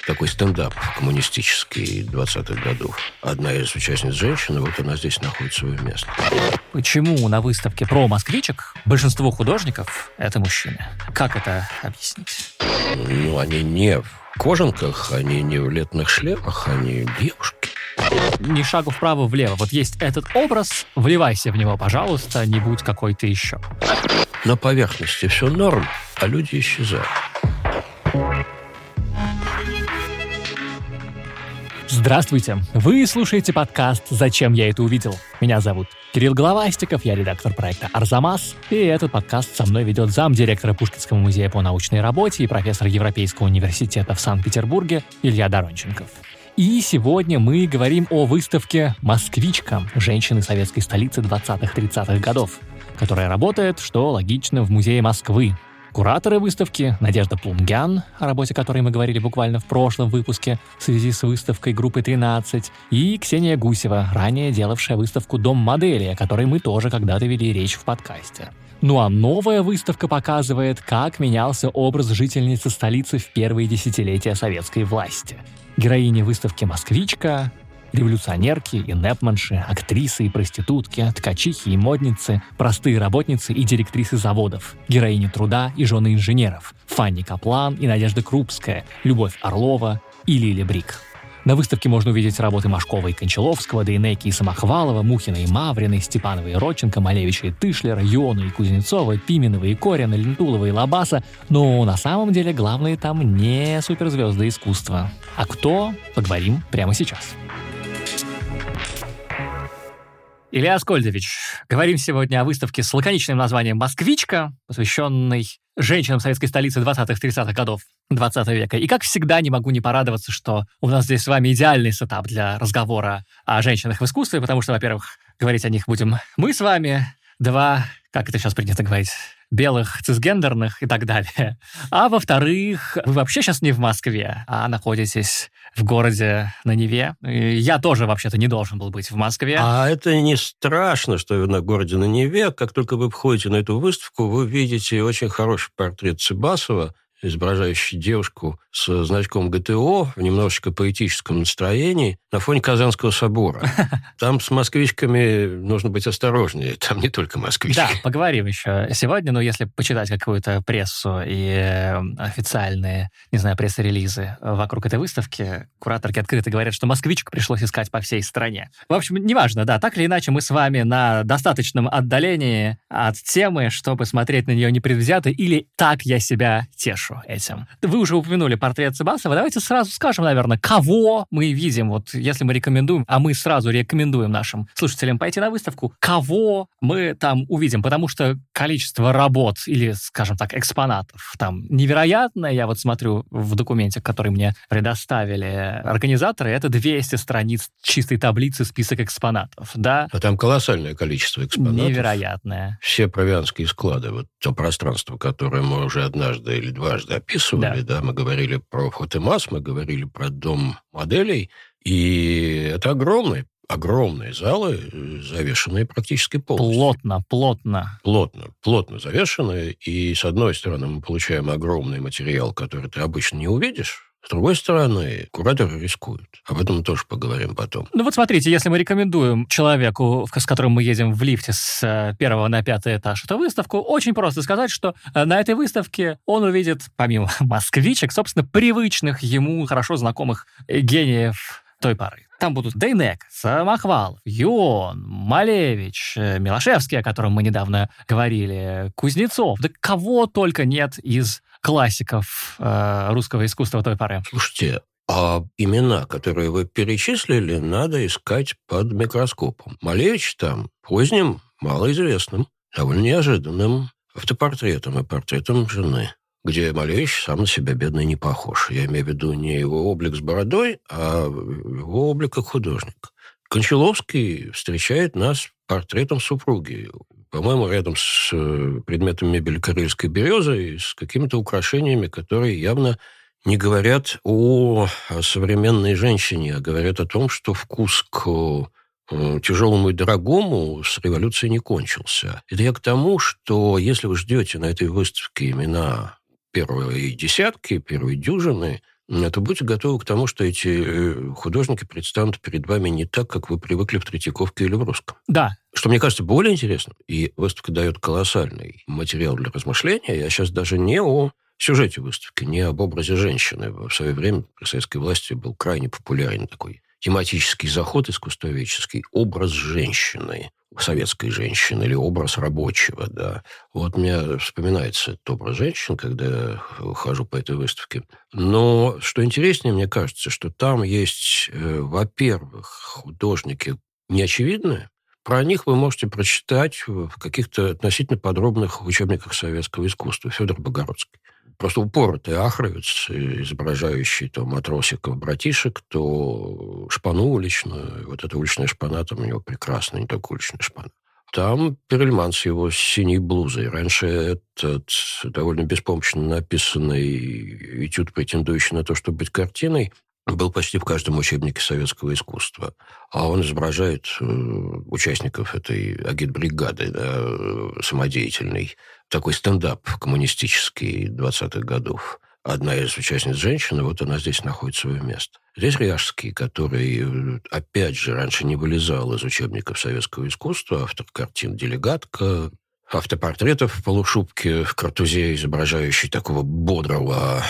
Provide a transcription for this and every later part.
такой стендап коммунистический 20-х годов. Одна из участниц женщина, вот она здесь находит свое место. Почему на выставке про москвичек большинство художников — это мужчины? Как это объяснить? Они не в кожанках, они не в летных шлемах, они девушки. Ни шагу вправо-влево. Вот есть этот образ, вливайся в него, пожалуйста, не будь какой-то еще. На поверхности все норм, а люди исчезают. Здравствуйте! Вы слушаете подкаст «Зачем я это увидел?». Меня зовут Кирилл Головастиков, я редактор проекта «Арзамас», и этот подкаст со мной ведет замдиректора Пушкинского музея по научной работе и профессор Европейского университета в Санкт-Петербурге Илья Доронченков. И сегодня мы говорим о выставке «Москвичка. Женщины советской столицы 20-30-х годов», которая работает, что логично, в Музее Москвы. Кураторы выставки Надежда Плунгян, о работе которой мы говорили буквально в прошлом выпуске в связи с выставкой группы 13, и Ксения Гусева, ранее делавшая выставку «Дом модели», о которой мы тоже когда-то вели речь в подкасте. Ну а новая выставка показывает, как менялся образ жительницы столицы в первые десятилетия советской власти. Героини выставки «Москвичка», революционерки и нэпманши, актрисы и проститутки, ткачихи и модницы, простые работницы и директрисы заводов, героини труда и жены инженеров, Фанни Каплан и Надежда Крупская, Любовь Орлова и Лили Брик. На выставке можно увидеть работы Машкова и Кончаловского, Дейнеки и Самохвалова, Мухина и Мавриной, Степанова и Родченко, Малевича и Тышлера, Йону и Кузнецова, Пименова и Корина, Лентулова и Лабаса, но на самом деле главные там не суперзвезды искусства. А кто? Поговорим прямо сейчас. Илья Аскольдович, говорим сегодня о выставке с лаконичным названием «Москвичка», посвященной женщинам советской столицы 20-30-х годов 20 века. И, как всегда, не могу не порадоваться, что у нас здесь с вами идеальный сетап для разговора о женщинах в искусстве, потому что, во-первых, говорить о них будем мы с вами, два, как это сейчас принято говорить, белых, цисгендерных и так далее. А во-вторых, вы вообще сейчас не в Москве, а находитесь в городе на Неве. И я тоже, вообще-то, не должен был быть в Москве. А это не страшно, что вы на городе на Неве. Как только вы входите на эту выставку, вы видите очень хороший портрет Цыбасова, изображающий девушку с значком ГТО в немножечко поэтическом настроении на фоне Казанского собора. Там с москвичками нужно быть осторожнее. Там не только москвички. Да, поговорим еще сегодня, но если почитать какую-то прессу и официальные, не знаю, пресс-релизы вокруг этой выставки, кураторки открыто говорят, что москвичек пришлось искать по всей стране. В общем, неважно, да, так или иначе мы с вами на достаточном отдалении от темы, чтобы смотреть на нее непредвзято, или так я себя тешу этим. Вы уже упомянули портрет Цыбасова. Давайте сразу скажем, наверное, кого мы видим. Вот если мы рекомендуем, а мы сразу рекомендуем нашим слушателям пойти на выставку, кого мы там увидим, потому что количество работ или, скажем так, экспонатов там невероятное. Я вот смотрю в документе, который мне предоставили организаторы, это 200 страниц чистой таблицы список экспонатов, да? А там колоссальное количество экспонатов. Невероятное. Все провианские склады, вот то пространство, которое мы уже однажды или дважды описывали, да, мы говорили про Фотемас, мы говорили про дом моделей, и это огромные залы, завешенные практически полностью. Плотно завешенные, и с одной стороны мы получаем огромный материал, который ты обычно не увидишь, с другой стороны, кураторы рискуют. Об этом мы тоже поговорим потом. Ну вот смотрите, если мы рекомендуем человеку, с которым мы едем в лифте с 1 на 5 этаж эту выставку, очень просто сказать, что на этой выставке он увидит, помимо москвичек, собственно, привычных ему, хорошо знакомых гениев той поры. Там будут Дейнек, Самохвалов, Йон, Малевич, Милошевский, о котором мы недавно говорили, Кузнецов. Да кого только нет из классиков русского искусства той поры. Слушайте, а имена, которые вы перечислили, надо искать под микроскопом. Малевич там поздним, малоизвестным, довольно неожиданным автопортретом и портретом жены, где Малевич сам на себя бедный не похож. Я имею в виду не его облик с бородой, а его облик как художник. Кончаловский встречает нас портретом супруги. По-моему, рядом с предметом мебели карельской березы и с какими-то украшениями, которые явно не говорят о современной женщине, а говорят о том, что вкус к тяжелому и дорогому с революцией не кончился. Это я к тому, что если вы ждете на этой выставке имена первой десятки, первой дюжины, то будьте готовы к тому, что эти художники предстанут перед вами не так, как вы привыкли в Третьяковке или в Русском. Да. Что мне кажется более интересным, и выставка дает колоссальный материал для размышления, я сейчас даже не о сюжете выставки, не об образе женщины. В свое время при советской власти был крайне популярен такой тематический заход искусствоведческий, образ женщины, советской женщины или образ рабочего, да. Вот мне вспоминается этот образ женщин, когда я хожу по этой выставке. Но что интереснее, мне кажется, что там есть, во-первых, художники неочевидные. Про них вы можете прочитать в каких-то относительно подробных учебниках советского искусства. Федор Богородский. Просто упоротый ахровец, изображающий то матросиков, братишек, то шпану уличную. Вот эта уличная шпана там у него прекрасная, не только уличная шпана. Там Перельман с его синей блузой. Раньше этот довольно беспомощно написанный этюд, претендующий на то, чтобы быть картиной, был почти в каждом учебнике советского искусства. А он изображает участников этой агитбригады, да, самодеятельной. Такой стендап коммунистический 20-х годов. Одна из участниц женщины, вот она здесь находит свое место. Здесь Ряжский, который, опять же, раньше не вылезал из учебников советского искусства, автор картин «Делегатка», автопортретов в полушубке, в картузе, изображающий такого бодрого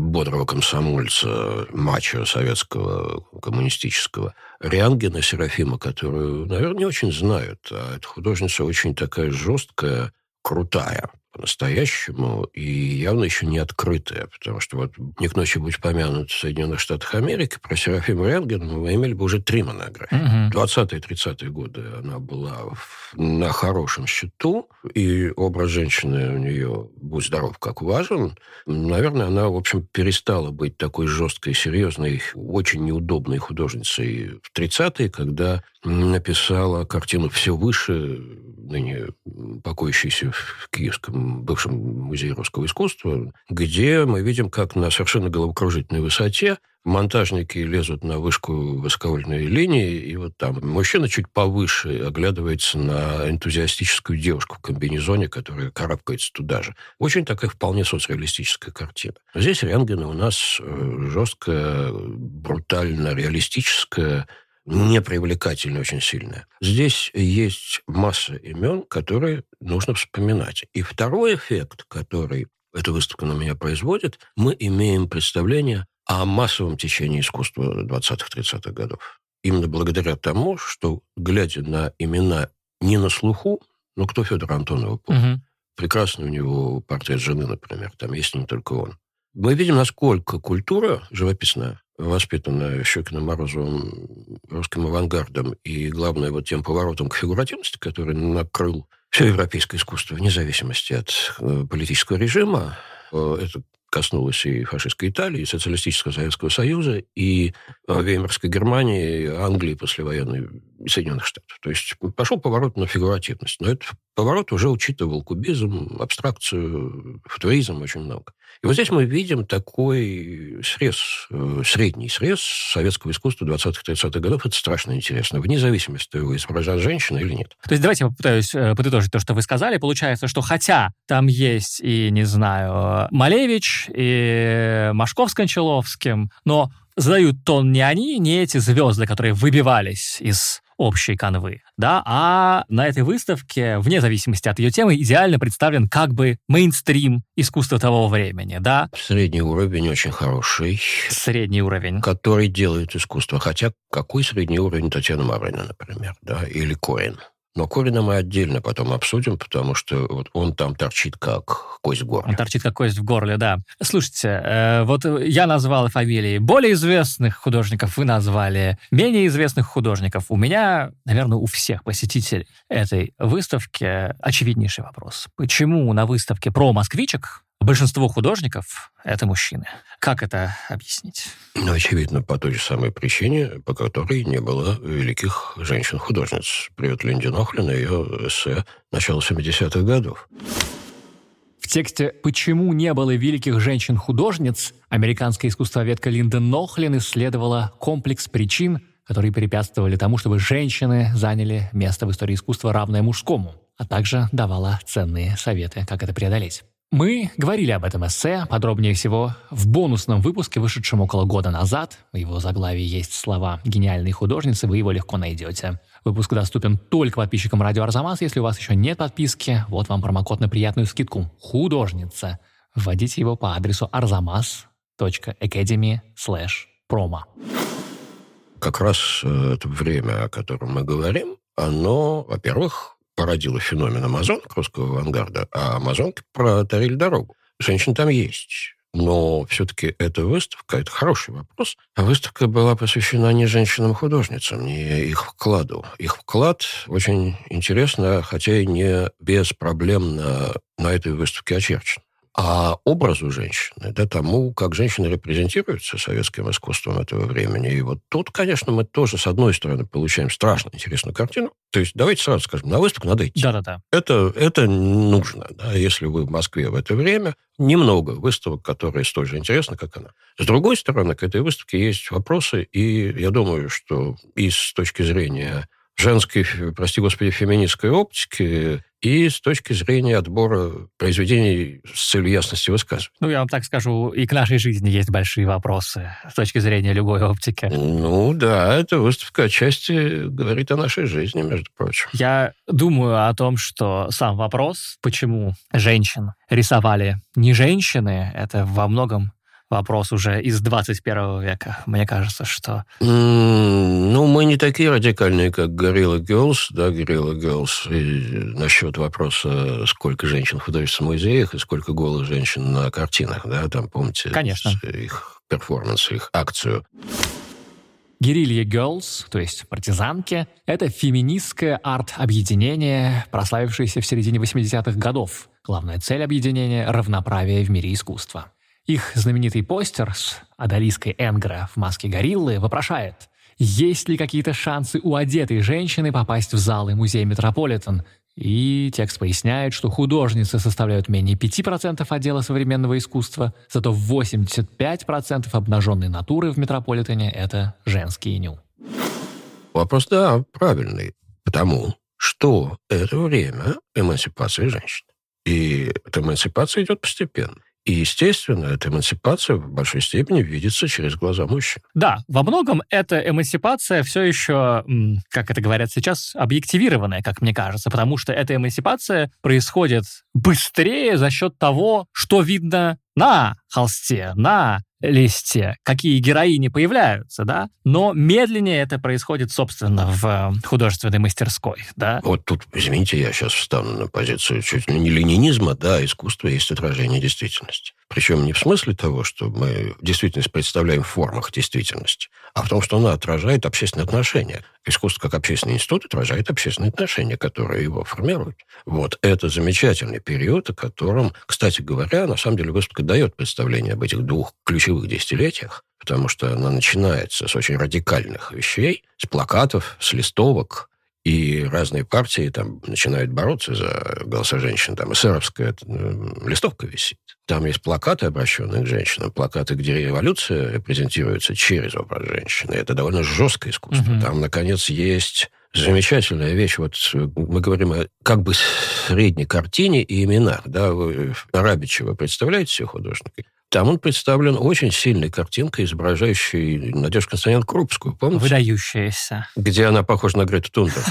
комсомольца, мачо советского, коммунистического. Рянгина Серафима, которую, наверное, не очень знают, а эта художница очень такая жесткая, крутая по-настоящему и явно еще не открытая, потому что вот «Не к ночи будь помянут» в Соединенных Штатах Америки про Серафиму Рянгину мы имели бы уже 3 монографии. 20-е, 30-е годы она была на хорошем счету, и образ женщины у нее, будь здоров, как важен. Наверное, она, в общем, перестала быть такой жесткой, серьезной, очень неудобной художницей в 30-е, когда написала картину «Все выше», ныне покоящийся в Киевском бывшем музее русского искусства, где мы видим, как на совершенно головокружительной высоте монтажники лезут на вышку высоковольтной линии, и вот там мужчина чуть повыше оглядывается на энтузиастическую девушку в комбинезоне, которая карабкается туда же. Очень такая вполне соцреалистическая картина. Здесь Рянгина у нас жесткая, брутально реалистическая, непривлекательная, очень сильная. Здесь есть масса имен, которые нужно вспоминать. И второй эффект, который эта выставка на меня производит, мы имеем представление о массовом течении искусства 20-30-х годов. Именно благодаря тому, что, глядя на имена не на слуху, ну, кто Федор Антонов? Прекрасный у него портрет жены, например, там есть не только он. Мы видим, насколько культура живописная, воспитанная Щекиным, Морозовым, русским авангардом и, главное, вот тем поворотом к фигуративности, который накрыл все европейское искусство, вне зависимости от политического режима. Это коснулось и фашистской Италии, и социалистического Советского Союза, и Веймарской Германии, и Англии послевоенной, и Соединенных Штатов. То есть пошел поворот на фигуративность. Но этот поворот уже учитывал кубизм, абстракцию, футуризм, очень много. И вот здесь мы видим такой срез, средний срез советского искусства 20-30-х годов. Это страшно интересно, вне зависимости, того, изображена женщина или нет. То есть давайте я попытаюсь подытожить то, что вы сказали. Получается, что хотя там есть и, не знаю, Малевич, и Машков с Кончаловским, но задают тон не они, не эти звезды, которые выбивались из общей канвы, да, а на этой выставке, вне зависимости от ее темы, идеально представлен как бы мейнстрим искусства того времени, да. Средний уровень очень хороший. Средний уровень. Который делает искусство. Хотя какой средний уровень Татьяны Марына, например, да, или Корин. Но Корина мы отдельно потом обсудим, потому что вот он там торчит как кость в горле. Он торчит как кость в горле, да. Слушайте, вот я назвал фамилии более известных художников, вы назвали менее известных художников. У меня, наверное, у всех посетителей этой выставки очевиднейший вопрос. Почему на выставке про москвичек большинство художников — это мужчины? Как это объяснить? Ну, очевидно, по той же самой причине, по которой не было великих женщин-художниц. Привет Линде Нохлин и ее эссе начала 70-х годов. В тексте «Почему не было великих женщин-художниц» американская искусствоведка Линда Нохлин исследовала комплекс причин, которые препятствовали тому, чтобы женщины заняли место в истории искусства, равное мужскому, а также давала ценные советы, как это преодолеть. Мы говорили об этом эссе, подробнее всего, в бонусном выпуске, вышедшем около года назад. В его заглавии есть слова «гениальные художницы», вы его легко найдете. Выпуск доступен только подписчикам радио Арзамас. Если у вас еще нет подписки, вот вам промокод на приятную скидку «Художница». Вводите его по адресу arzamas.academy/promo. Как раз это время, о котором мы говорим, оно, во-первых, породило феномен амазонок русского авангарда, а амазонки протарили дорогу. Женщин там есть. Но все-таки эта выставка, это хороший вопрос. А выставка была посвящена не женщинам-художницам, не их вкладу. Их вклад очень интересно, хотя и не беспроблемно на этой выставке очерчен. А образу женщины, да, тому, как женщины репрезентируются советским искусством этого времени. И вот тут, конечно, мы тоже, с одной стороны, получаем страшно интересную картину. То есть, давайте сразу скажем, на выставку надо идти. Да-да-да. Это нужно, да, если вы в Москве в это время. Немного выставок, которые столь же интересны, как она. С другой стороны, к этой выставке есть вопросы, и я думаю, что и с точки зрения женской, прости господи, феминистской оптики, и с точки зрения отбора произведений с целью ясности высказывания. Ну, я вам так скажу, и к нашей жизни есть большие вопросы с точки зрения любой оптики. Ну, да, эта выставка отчасти говорит о нашей жизни, между прочим. Я думаю о том, что сам вопрос, почему женщин рисовали не женщины, это во многом вопрос уже из 21 века. Мне кажется, что... Ну, мы не такие радикальные, как Guerrilla Girls, да, Guerrilla Girls, и насчет вопроса, сколько женщин в художественных музеях и сколько голых женщин на картинах, да, там, помните, конечно, их перформанс, их акцию. Guerrilla Girls, то есть партизанки, это феминистское арт-объединение, прославившееся в середине 80-х годов. Главная цель объединения – равноправие в мире искусства. Их знаменитый постер с одалиской Энгра в маске гориллы вопрошает, есть ли какие-то шансы у одетой женщины попасть в залы музея Метрополитен. И текст поясняет, что художницы составляют менее 5% отдела современного искусства, зато 85% обнаженной натуры в Метрополитене – это женские ню. Вопрос, да, правильный, потому что это время эмансипации женщин. И эта эмансипация идет постепенно. И, естественно, эта эмансипация в большой степени видится через глаза мужчин. Да, во многом эта эмансипация все еще, как это говорят сейчас, объективированная, как мне кажется, потому что эта эмансипация происходит быстрее за счет того, что видно на холсте, на листе, какие героини появляются, да, но медленнее это происходит, собственно, в художественной мастерской, да. Вот тут, извините, я сейчас встану на позицию чуть ли не ленинизма, да, искусство есть отражение действительности. Причем не в смысле того, что мы действительность представляем в формах действительности, а в том, что она отражает общественные отношения. Искусство как общественный институт отражает общественные отношения, которые его формируют. Вот это замечательный период, о котором, кстати говоря, на самом деле выставка дает представление об этих двух ключевых десятилетиях, потому что она начинается с очень радикальных вещей, с плакатов, с листовок, и разные партии там начинают бороться за голоса женщин. Там эсеровская листовка висит. Там есть плакаты, обращенные к женщинам. Плакаты, где революция репрезентируется через образ женщины. Это довольно жесткое искусство. Mm-hmm. Там, наконец, есть замечательная вещь. Вот мы говорим о как бы средней картине и именах. Да? Арабичева представляете себе художника? Там он представлен очень сильной картинкой, изображающей Надежду Константиновну Крупскую, помните? Выдающаяся. Где она похожа на Грету Тунберг.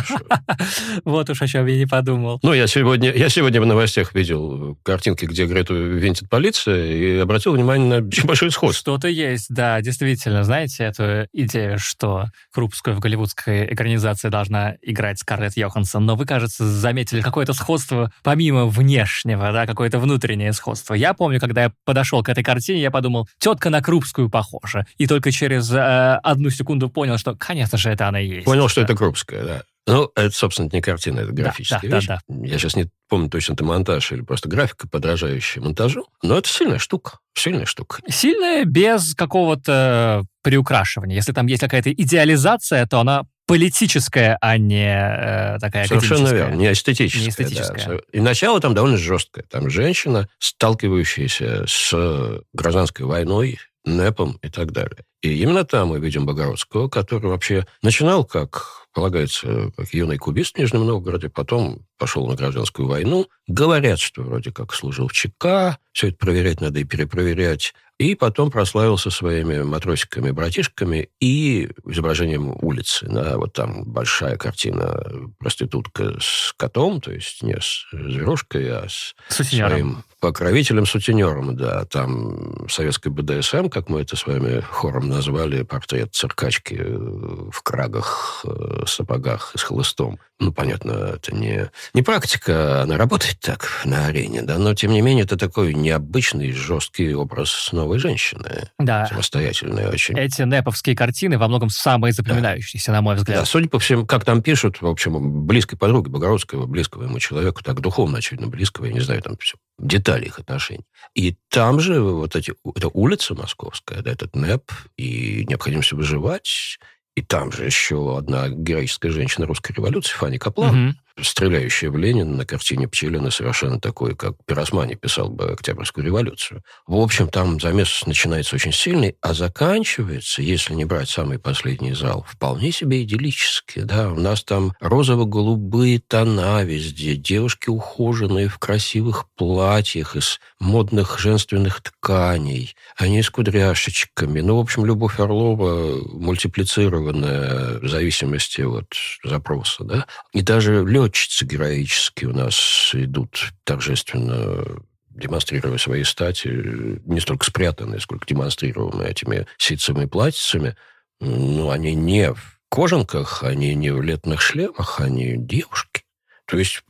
Вот уж о чем я не подумал. Ну, я сегодня в новостях видел картинки, где Грету винтит полиция, и обратил внимание на очень большое сходство. Что-то есть, да, действительно. Знаете, эту идею, что Крупскую в голливудской экранизации должна играть Скарлетт Йоханссон, но вы, кажется, заметили какое-то сходство помимо внешнего, да, какое-то внутреннее сходство. Я помню, когда я подошел к этой картине, я подумал, тетка на Крупскую похожа. И только через 1 секунду понял, что, конечно же, это она и есть. Понял, что это Крупская, да. Ну, это, собственно, не картина, это графическая вещь. Да. Я сейчас не помню точно, это монтаж или просто графика, подражающая монтажу. Но это сильная штука. Сильная штука. Сильная без какого-то приукрашивания. Если там есть какая-то идеализация, то она политическая, а не такая совершенно академическая. Верно, не эстетическая. Не эстетическая. Да. И начало там довольно жесткое. Там женщина, сталкивающаяся с гражданской войной, НЭПом и так далее. И именно там мы видим Богородского, который вообще начинал, как полагается, как юный кубист в Нижнем Новгороде, потом пошел на гражданскую войну, Говорят, что вроде как служил в ЧК. Все это проверять надо и перепроверять. И потом прославился своими матросиками-братишками и изображением улицы. Да, вот там большая картина проститутка с котом, то есть не с зверушкой, а с своим покровителем-сутенером. Да, там советский БДСМ, как мы это с вами хором назвали, портрет циркачки в крагах, сапогах и с хлыстом. Ну, понятно, это не практика, она работает так на арене, да, но, тем не менее, это такой необычный, жесткий образ новой женщины. Да. Самостоятельная очень. Эти неповские картины во многом самые запоминающиеся, на мой взгляд. Да, судя по всему, как там пишут, в общем, близкой подруги Богородского, близкого ему человеку, так духовно, очевидно, близкого, я не знаю, там все, детали их отношений. И там же вот эта улица московская, да, этот НЭП, и необходимость выживать. И там же еще одна героическая женщина русской революции, Фанни Каплан, стреляющая в Ленина на картине Пчелина, совершенно такой, как Пиросмани писал бы Октябрьскую революцию. В общем, там замес начинается очень сильный, а заканчивается, если не брать самый последний зал, вполне себе идиллически. Да? У нас там розово-голубые тона везде, девушки ухоженные в красивых платьях из модных женственных тканей, они с кудряшечками. Ну, в общем, Любовь Орлова мультиплицированная в зависимости от запроса. Да? И даже летчицы героически у нас идут торжественно, демонстрируя свои стати, не столько спрятанные, сколько демонстрируемые этими ситцевыми платьицами. Ну, они не в кожанках, они не в летных шлемах, они девушки. То есть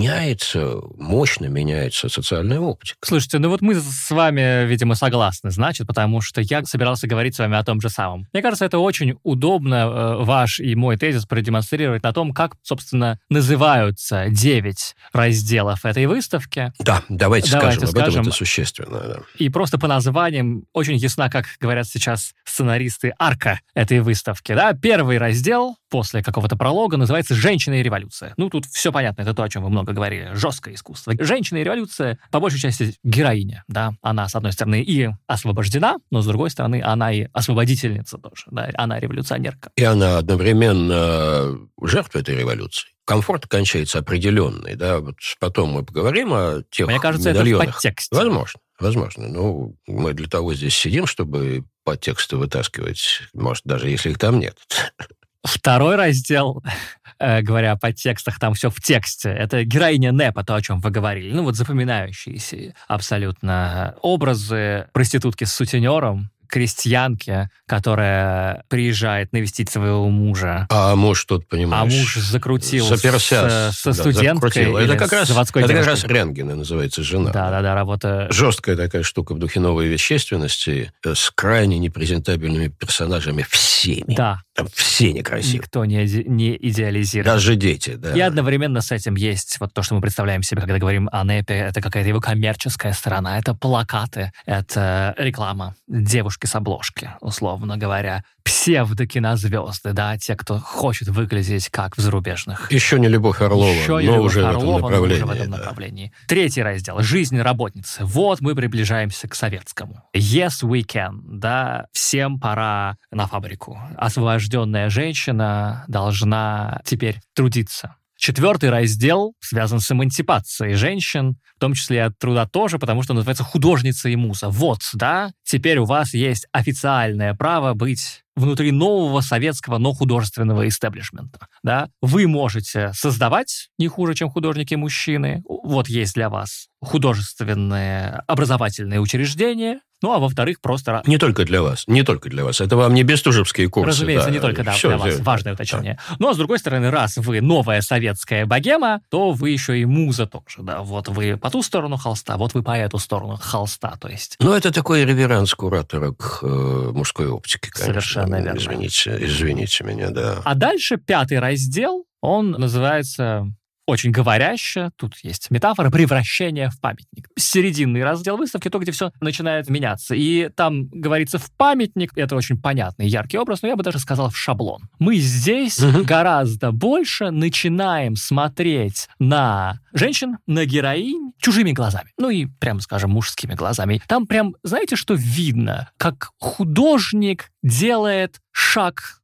мощно меняется социальная оптика. Слушайте, ну вот мы с вами, видимо, согласны, значит, потому что я собирался говорить с вами о том же самом. Мне кажется, это очень удобно ваш и мой тезис продемонстрировать на том, как, собственно, называются 9 разделов этой выставки. Да, давайте скажем об этом, это существенно. Да. И просто по названиям очень ясна, как говорят сейчас сценаристы, арка этой выставки. Да? Первый раздел после какого-то пролога называется «Женщина и революция». Ну, тут все понятно, это то, о чем вы много говорили. Жесткое искусство. Женщина и революция, по большей части, героиня. Да? Она, с одной стороны, и освобождена, но, с другой стороны, она и освободительница тоже. Да? Она революционерка. И она одновременно жертва этой революции. Комфорт кончается определенный. Да? Вот потом мы поговорим о тех Мне кажется, медальонах. это в подтексте. Возможно. Ну, мы для того здесь сидим, чтобы подтексты вытаскивать. Может, даже если их там нет. Второй раздел, говоря о подтекстах, там все в тексте. Это героиня НЭПа, то, о чем вы говорили. Ну, вот запоминающиеся абсолютно образы проститутки с сутенером, крестьянки, которая приезжает навестить своего мужа. А муж что-то, понимаешь... А муж закрутил со студенткой или это как раз, заводской это девушкой. как раз Рентгена называется, жена. Да, работа... Жесткая такая штука в духе новой вещественности с крайне непрезентабельными персонажами всеми. Да. Там все некрасивые. Никто не идеализирует. Даже дети, да. И одновременно с этим есть вот то, что мы представляем себе, когда говорим о НЭПе, это какая-то его коммерческая сторона, это плакаты, это реклама, девушки с обложки, условно говоря, псевдокинозвезды, да, те, кто хочет выглядеть как в зарубежных. Еще не Любовь Орлова, но уже в этом направлении. В этом направлении. Третий раздел. Жизнь работницы. Вот мы приближаемся к советскому. Yes, we can. Да, всем пора на фабрику. Освобожденная женщина должна теперь трудиться. Четвертый раздел связан с эмансипацией женщин, в том числе и от труда тоже, потому что называется «Художница и муза». Вот, да, теперь у вас есть официальное право быть внутри нового советского, но художественного истеблишмента. Да? Вы можете создавать не хуже, чем художники-мужчины. Вот есть для вас художественные образовательные учреждения. Ну, а во-вторых, просто... Не только для вас. Это вам не бестужевские курсы. Разумеется, да. не только для вас. Важное уточнение. Да. Ну, а с другой стороны, раз вы новая советская богема, то вы еще и муза тоже. Да? Вот вы по ту сторону холста, вот вы по эту сторону холста. То есть... Ну, это такой реверанс куратора к мужской оптике, конечно. Совершенно верно. Извините меня, да. А дальше пятый раздел, он называется... Очень говоряще, тут есть метафора превращения в памятник. Серединный раздел выставки, то, где все начинает меняться. И там говорится в памятник, это очень понятный, яркий образ, но я бы даже сказал в шаблон. Мы здесь гораздо больше начинаем смотреть на женщин, на героинь чужими глазами. Ну и, прямо скажем, мужскими глазами. Там прям, знаете, что видно? Как художник делает шаг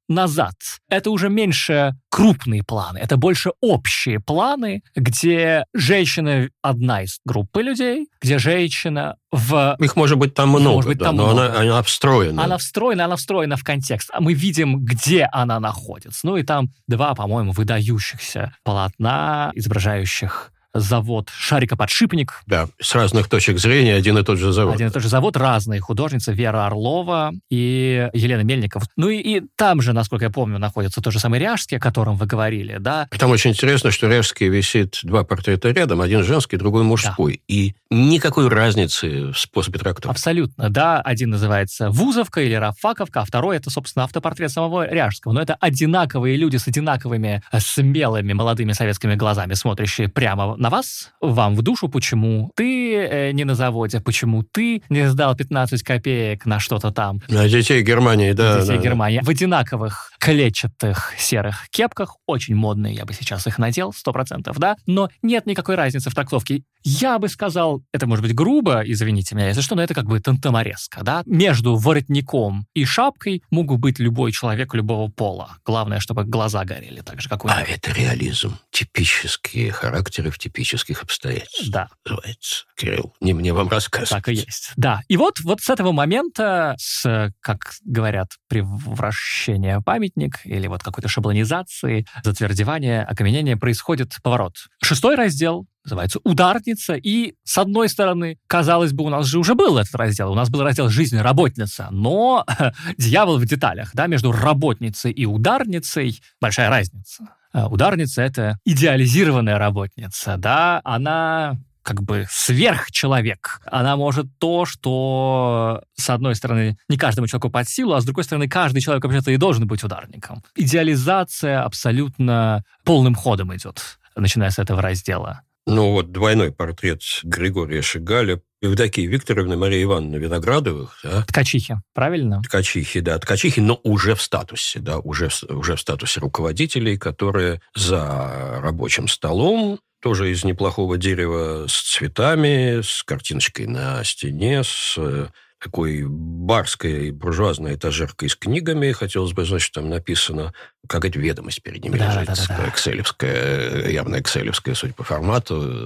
назад. Это уже меньше крупные планы, это больше общие планы, где женщина одна из группы людей, где женщина в... Их может быть там много, но много. Она встроена. Она встроена в контекст. А мы видим, где она находится. Ну и там два, по-моему, выдающихся полотна, изображающих завод «Шарикоподшипник». Да, с разных точек зрения один и тот же завод. Один и тот же завод, разные художницы, Вера Орлова и Елена Мельникова. Ну и там же, насколько я помню, находится тот же самый Ряжский, о котором вы говорили, да? Там очень интересно, что Ряжский висит два портрета рядом, один женский, другой мужской. Да. И никакой разницы в способе трактовки. Абсолютно, да. Один называется «Вузовка» или «Рафаковка», а второй — это, собственно, автопортрет самого Ряжского. Но это одинаковые люди с одинаковыми смелыми молодыми советскими глазами, смотрящие прямо на вас, вам в душу, почему ты не на заводе, почему ты не сдал 15 копеек на что-то там. На детей Германии, да. Детей Германии. В одинаковых клетчатых серых кепках, очень модные, я бы сейчас их надел, 100%, да, но нет никакой разницы в трактовке. Я бы сказал, это может быть грубо, извините меня, если что, но это как бы тантамореска, да. Между воротником и шапкой могут быть любой человек любого пола. Главное, чтобы глаза горели так же, как у него. А это реализм. Типические характеры в типических обстоятельствах. Да. Называется. Кирилл, не мне вам рассказывать. Так и есть. Да. И вот с этого момента, как говорят, превращения памятник или вот какой-то шаблонизации, затвердевания, окаменения, происходит поворот. 6 раздел называется «Ударница», и, с одной стороны, казалось бы, у нас же уже был этот раздел, у нас был раздел «Жизнь работница», но дьявол в деталях, да, между работницей и ударницей большая разница. Ударница — это идеализированная работница, да, она как бы сверхчеловек. Она может то, что, с одной стороны, не каждому человеку под силу, а с другой стороны, каждый человек вообще-то и должен быть ударником. Идеализация абсолютно полным ходом идет, начиная с этого раздела. Ну вот двойной портрет Григория Шигаля, Евдокии Викторовны, Марии Ивановны Виноградовых. Да? Ткачихи, правильно? Ткачихи, да. Ткачихи, но уже в статусе, да, уже в статусе руководителей, которые за рабочим столом, тоже из неплохого дерева, с цветами, с картиночкой на стене, с такой барской буржуазной этажеркой с книгами. Хотелось бы, значит, там написано, какая-то ведомость перед ними лежит, экселевская, явно экселевская, судя по формату,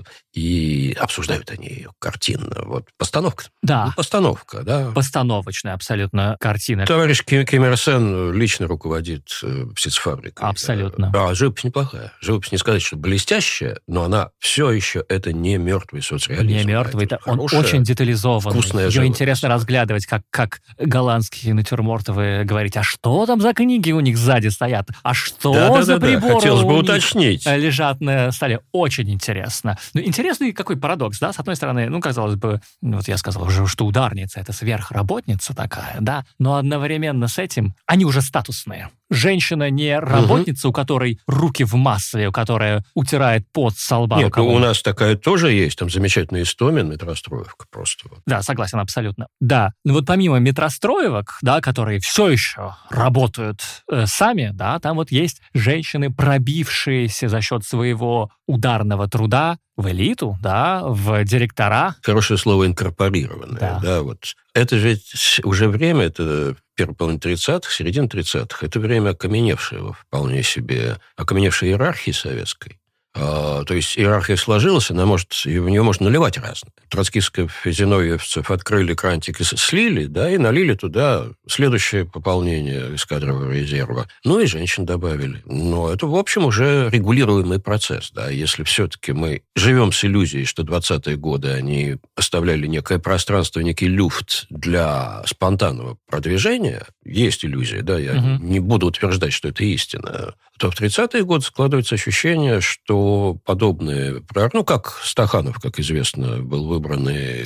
и обсуждают они ее картинно. Вот постановка. Да. Ну, постановка, да. Постановочная абсолютно картина. Товарищ Ким Ир Сен лично руководит птицефабрикой. Абсолютно. Да, живопись неплохая. Живопись не сказать, что блестящая, но она все еще, это не мертвый соцреализм. Не мертвый, это он очень детализованный. Вкусная ее живопись. Интересно разглядывать, как голландские натюрморты, вы говорите, а что там за книги у них сзади стоят? А что за приборы хотелось бы у уточнить. них лежат на столе? Очень интересно. Ну, интересный какой парадокс, да? С одной стороны, ну, казалось бы, вот я сказал уже, что ударница — это сверхработница такая, да? Но одновременно с этим они уже статусные. Женщина не работница, у которой руки в масле, у которой утирает пот со лба. Нет, ну, у нас такая тоже есть. Там замечательный Истомин, метростроевка просто. Да, согласен, абсолютно. Да, но вот помимо метростроевок, да, которые все еще работают сами, да, там вот есть женщины, пробившиеся за счет своего ударного труда в элиту, да, в директора. Хорошее слово «инкорпорированное». Да, вот. Это же уже время, это первая половина 30-х, середина 30-х. Это время окаменевшего вполне себе, окаменевшей иерархии советской. То есть иерархия сложилась, она может, и в нее можно наливать разное. Троцкистских зиновьевцев открыли крантик и слили, да, и налили туда следующее пополнение из кадрового резерва. Ну и женщин добавили. Но это, в общем, уже регулируемый процесс, да. Если все-таки мы живем с иллюзией, что 20-е годы они оставляли некое пространство, некий люфт для спонтанного продвижения, есть иллюзия, да, я не буду утверждать, что это истина, то в 30-е годы складывается ощущение, что подобные... Ну, как Стаханов, как известно, был выбран и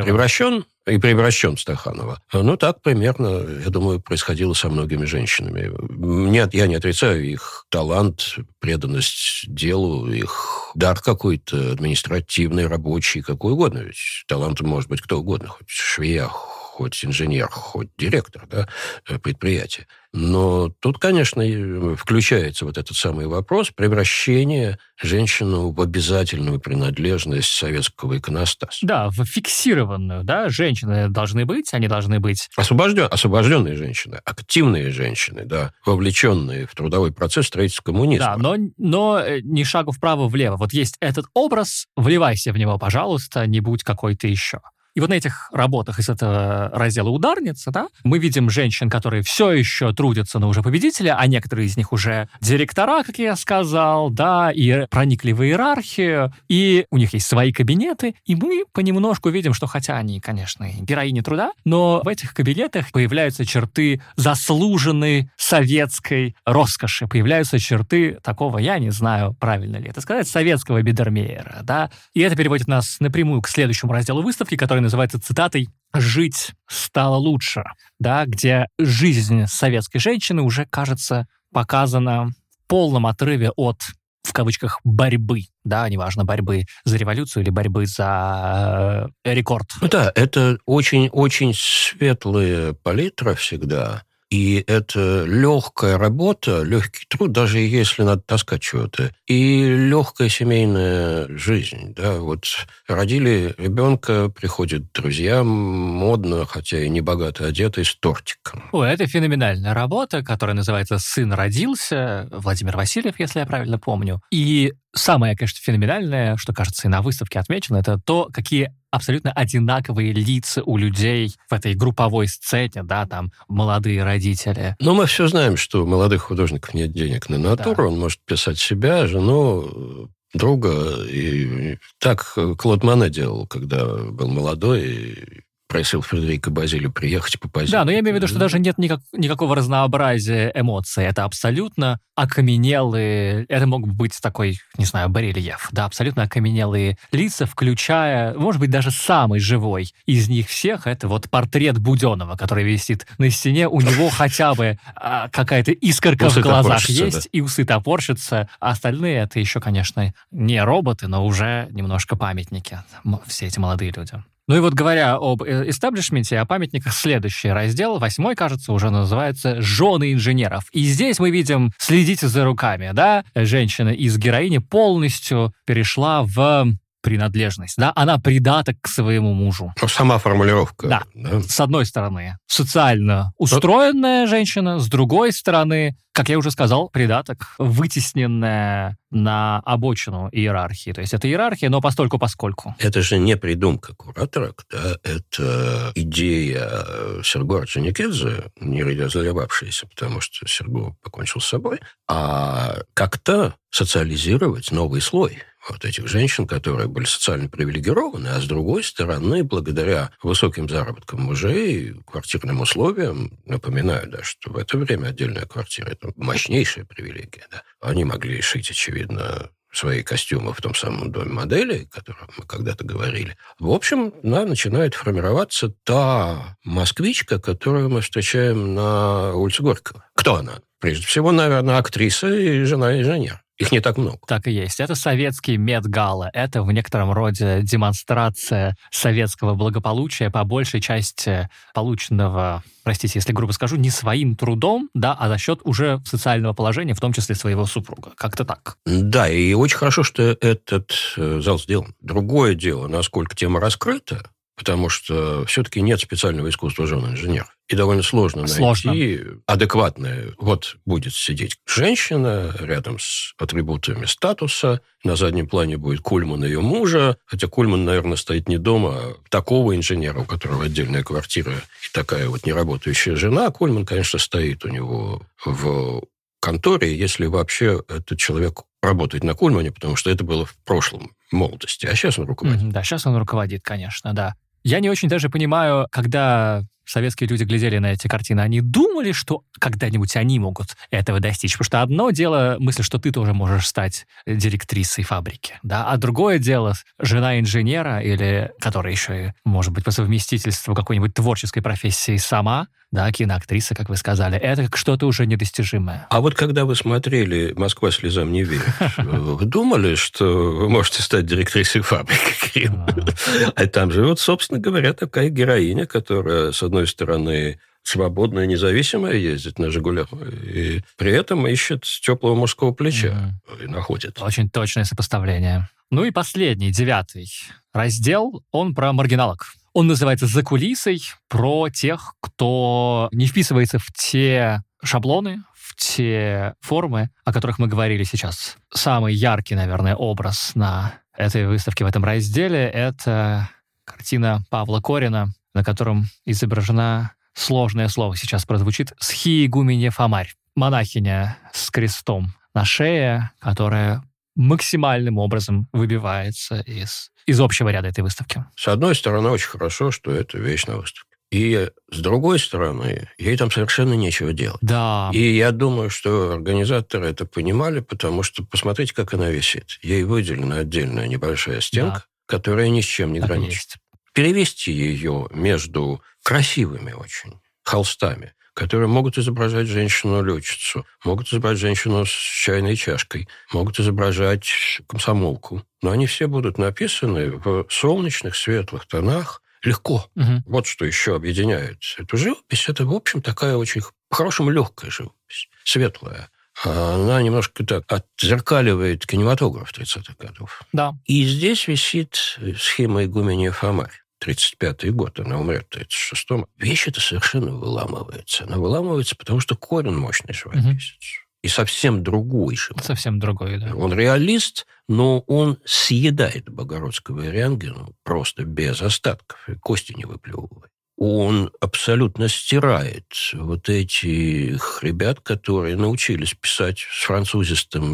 превращен Стаханова. Ну, так примерно, я думаю, происходило со многими женщинами. Нет, я не отрицаю их талант, преданность делу, их дар какой-то, административный, рабочий, какой угодно. Ведь талантом может быть кто угодно, хоть швея, хоть инженер, хоть директор, да, предприятия. Но тут, конечно, включается вот этот самый вопрос превращения женщины в обязательную принадлежность советского иконостаса. Да, в фиксированную, да, женщины должны быть, они должны быть... Освобожденные женщины, активные женщины, да, вовлеченные в трудовой процесс строительства коммунизма. Да, но ни шагу вправо-влево. Вот есть этот образ, вливайся в него, пожалуйста, не будь какой-то еще. И вот на этих работах из этого раздела «Ударница», да, мы видим женщин, которые все еще трудятся, но уже победители, а некоторые из них уже директора, как я сказал, да, и проникли в иерархию, и у них есть свои кабинеты, и мы понемножку видим, что хотя они, конечно, героини труда, но в этих кабинетах появляются черты заслуженной советской роскоши, появляются черты такого, я не знаю, правильно ли это сказать, советского Бидермейера, да, и это переводит нас напрямую к следующему разделу выставки, который называется цитатой «Жить стало лучше», да, где жизнь советской женщины уже, кажется, показана в полном отрыве от, в кавычках, борьбы, да, неважно, борьбы за революцию или борьбы за рекорд. Да, это очень-очень светлая палитра всегда. И это легкая работа, легкий труд, даже если надо таскать чего-то. И легкая семейная жизнь. Да? Вот родили ребенка, приходят друзья, модно, хотя и не богато одетый, с тортиком. Это феноменальная работа, которая называется «Сын родился», Владимир Васильев, если я правильно помню. И самое, конечно, феноменальное, что, кажется, и на выставке отмечено, это то, какие абсолютно одинаковые лица у людей в этой групповой сцене, да, там, молодые родители. Но мы все знаем, что у молодых художников нет денег на натуру, да. Он может писать себя, жену, друга. И так Клод Моне делал, когда был молодой, и просил Фредерика Базилио приехать и попозировать. Да, но я имею в виду, что даже нет никакого разнообразия эмоций. Это абсолютно окаменелые... Это мог быть такой, не знаю, барельеф. Да, абсолютно окаменелые лица, включая, может быть, даже самый живой из них всех. Это вот портрет Буденова, который висит на стене. У него хотя бы какая-то искорка в глазах есть, да. И усы топорщатся. А остальные это еще, конечно, не роботы, но уже немножко памятники. Все эти молодые люди. Ну и вот говоря об истеблишменте, о памятниках, следующий раздел, 8, кажется, уже называется «Жены инженеров». И здесь мы видим «Следите за руками», да? Женщина из героини полностью перешла в принадлежность, да? Она придаток к своему мужу. Сама формулировка. Да. С одной стороны, социально устроенная женщина, с другой стороны, как я уже сказал, придаток, вытесненная на обочину иерархии. То есть это иерархия, но постольку-поскольку. Это же не придумка кураторок, да? Это идея Серго Орджоникидзе, не разорвавшаяся, потому что Серго покончил с собой, а как-то социализировать новый слой вот этих женщин, которые были социально привилегированы, а с другой стороны, благодаря высоким заработкам мужей, квартирным условиям, напоминаю, да, что в это время отдельная квартира – это мощнейшая привилегия. Да. Они могли шить, очевидно, свои костюмы в том самом доме моделей, о котором мы когда-то говорили. В общем, начинает формироваться та москвичка, которую мы встречаем на улице Горького. Кто она? Прежде всего, наверное, актриса и жена-инженер. Их не так много. Так и есть. Это советский Мет-гала. Это в некотором роде демонстрация советского благополучия, по большей части полученного, простите, если грубо скажу, не своим трудом, да, а за счет уже социального положения, в том числе своего супруга. Как-то так. Да, и очень хорошо, что этот зал сделан. Другое дело, насколько тема раскрыта, потому что все-таки нет специального искусства жен-инженеров. И довольно сложно найти адекватное. Вот будет сидеть женщина рядом с атрибутами статуса. На заднем плане будет Кульман ее мужа. Хотя Кульман, наверное, стоит не дома, а такого инженера, у которого отдельная квартира и такая вот неработающая жена. Кульман, конечно, стоит у него в конторе, если вообще этот человек работает на Кульмане, потому что это было в прошлом, в молодости. А сейчас он руководит. Да, сейчас он руководит, конечно, да. Я не очень даже понимаю, когда советские люди глядели на эти картины, они думали, что когда-нибудь они могут этого достичь? Потому что одно дело мысль, что ты тоже можешь стать директрисой фабрики, да, а другое дело жена инженера, или которая еще и, может быть, по совместительству какой-нибудь творческой профессии сама, да, киноактриса, как вы сказали, это что-то уже недостижимое. А вот когда вы смотрели «Москва слезам не верит», вы думали, что вы можете стать директрисой фабрики? А там же, вот, собственно говоря, такая героиня, которая, с одной стороны, свободная, независимая, ездит на «Жигулях», и при этом ищет теплого мужского плеча и находит. Очень точное сопоставление. Ну и последний, 9-й раздел, он про маргиналок. Он называется «За кулисой», про тех, кто не вписывается в те шаблоны, в те формы, о которых мы говорили сейчас. Самый яркий, наверное, образ на этой выставке в этом разделе — это картина Павла Корина, на котором изображена сложное слово, сейчас прозвучит, «Схиегуменья Фомарь». Монахиня с крестом на шее, которая максимальным образом выбивается из общего ряда этой выставки. С одной стороны, очень хорошо, что это вещь на выставке. И с другой стороны, ей там совершенно нечего делать. Да. И я думаю, что организаторы это понимали, потому что посмотрите, как она висит. Ей выделена отдельная небольшая стенка, которая ни с чем не граничит. Перевести ее между красивыми очень холстами, которые могут изображать женщину-летчицу, могут изображать женщину с чайной чашкой, могут изображать комсомолку. Но они все будут написаны в солнечных, светлых тонах, легко. Вот что еще объединяет эту живопись. Это, в общем, такая очень, по-хорошему, легкая живопись, светлая. Она немножко так отзеркаливает кинематограф 30-х годов. Да. И здесь висит схема игуменья Фомарь. 35-й год, она умрет в 36-м. Вещь эта совершенно выламывается. Она выламывается, потому что Корин мощный живописец. И совсем другой живописец. Совсем другой, да. Он реалист, но он съедает Богородского и Рянгину просто без остатков, и кости не выплевывает. Он абсолютно стирает вот этих ребят, которые научились писать с французистой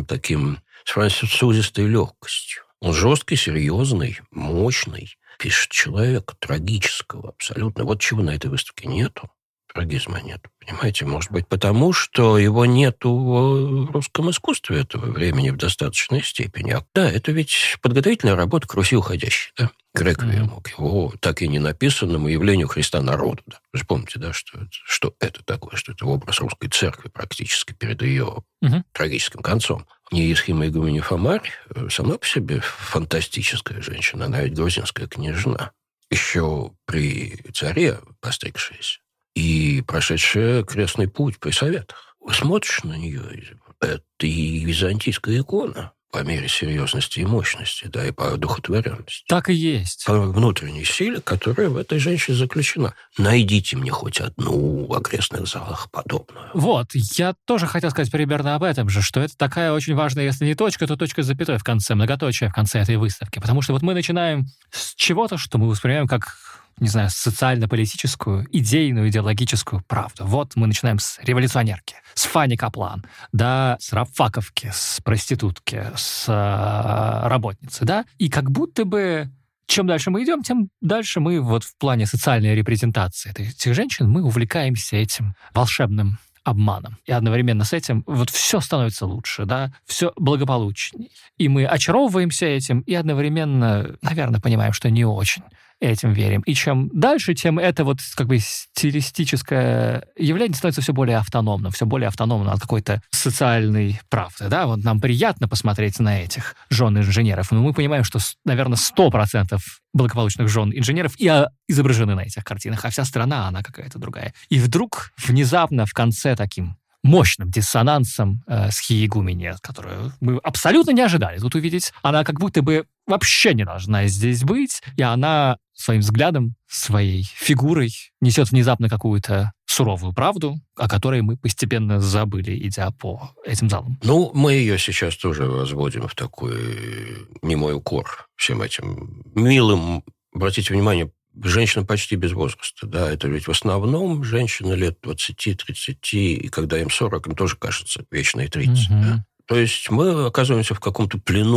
легкостью. Он жесткий, серьезный, мощный. Пишет человека трагического абсолютно. Вот чего на этой выставке нету. Трагизма нету. Понимаете, может быть, потому что его нету в русском искусстве этого времени в достаточной степени. Да, это ведь подготовительная работа к Руси уходящей, да? К реквиему, к его так и не написанному явлению Христа народу. Да? Вы же помните, да, что это такое, что это образ русской церкви практически перед ее трагическим концом. Неисхима игуменья Фомарь сама по себе фантастическая женщина, она ведь грузинская княжна, еще при царе постригшаяся и прошедшая крестный путь при советах. Вы смотришь на нее, это и византийская икона по мере серьезности и мощности, да, и по одухотворенности. Так и есть. По внутренней силе, которая в этой женщине заключена. Найдите мне хоть одну в окрестных залах подобную. Вот, я тоже хотел сказать примерно об этом же, что это такая очень важная, если не точка, то точка с запятой в конце, многоточие в конце этой выставки. Потому что вот мы начинаем с чего-то, что мы воспринимаем как, не знаю, социально-политическую, идейную, идеологическую правду. Вот мы начинаем с революционерки, с Фани Каплан, да, с рабфаковки, с проститутки, с работницы, да, и как будто бы чем дальше мы идем, тем дальше мы вот в плане социальной репрезентации этих женщин мы увлекаемся этим волшебным обманом. И одновременно с этим вот все становится лучше, да, все благополучней. И мы очаровываемся этим, и одновременно, наверное, понимаем, что не очень этим верим. И чем дальше, тем это вот как бы стилистическое явление становится все более автономным от какой-то социальной правды, да. Вот нам приятно посмотреть на этих жен инженеров, но мы понимаем, что, наверное, 100% благополучных жен инженеров и изображены на этих картинах, а вся страна, она какая-то другая. И вдруг, внезапно, в конце таким мощным диссонансом схиегуменья, которую мы абсолютно не ожидали тут увидеть. Она как будто бы вообще не должна здесь быть, и она своим взглядом, своей фигурой несет внезапно какую-то суровую правду, о которой мы постепенно забыли, идя по этим залам. Ну, мы ее сейчас тоже возводим в такой немой укор всем этим милым, обратите внимание, женщина почти без возраста, да, это ведь в основном женщины лет 20-30, и когда им 40, им тоже кажется вечные 30, да. То есть мы оказываемся в каком-то плену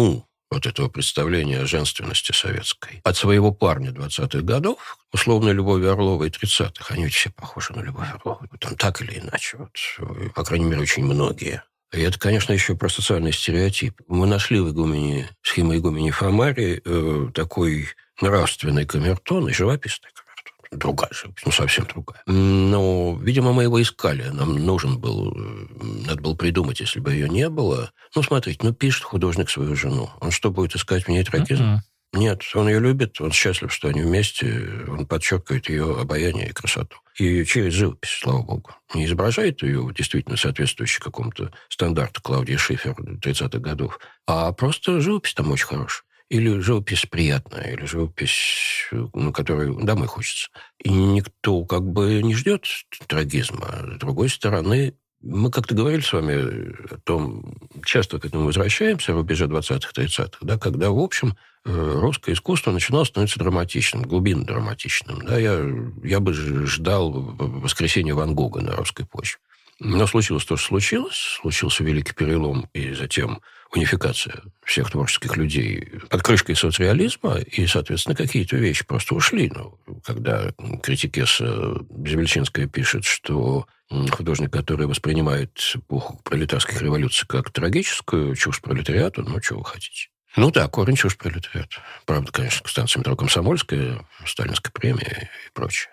вот этого представления о женственности советской. От своего парня 20-х годов, условно, Любови Орловой 30-х. Они ведь все похожи на Любовь Орлову. Там так или иначе. Вот, по крайней мере, очень многие. И это, конечно, еще про социальный стереотип. Мы нашли в схемоигумене Фомаре такой нравственный камертон и живописный камертон. Другая живопись, совсем другая. Но, видимо, мы его искали. Нам надо было придумать, если бы ее не было. Смотрите, пишет художник свою жену. Он что, будет искать в ней трагизм? Нет, он ее любит, он счастлив, что они вместе, он подчеркивает ее обаяние и красоту. И через живопись, слава богу. Не изображает ее действительно соответствующей какому-то стандарту Клаудии Шифер 30-х годов, а просто живопись там очень хорошая. Или живопись приятная, или живопись, которую домой хочется. И никто не ждет трагизма. С другой стороны, мы как-то говорили с вами о том, часто к этому возвращаемся, в рубеже 20-х, 30-х, да, когда, в общем, русское искусство начинало становиться драматичным, глубинно драматичным. Да, я бы ждал воскресения Ван Гога на русской почве. Но случилось то, что случилось. Случился великий перелом и затем унификация всех творческих людей под крышкой соцреализма, и, соответственно, какие-то вещи просто ушли. Когда критикесса Безвельчинская пишет, что художник, который воспринимает эпоху пролетарских революций как трагическую чушь пролетариату, чего вы хотите? Корень чушь пролетариата. Правда, конечно, станция метро «Комсомольская», Сталинская премия и прочее.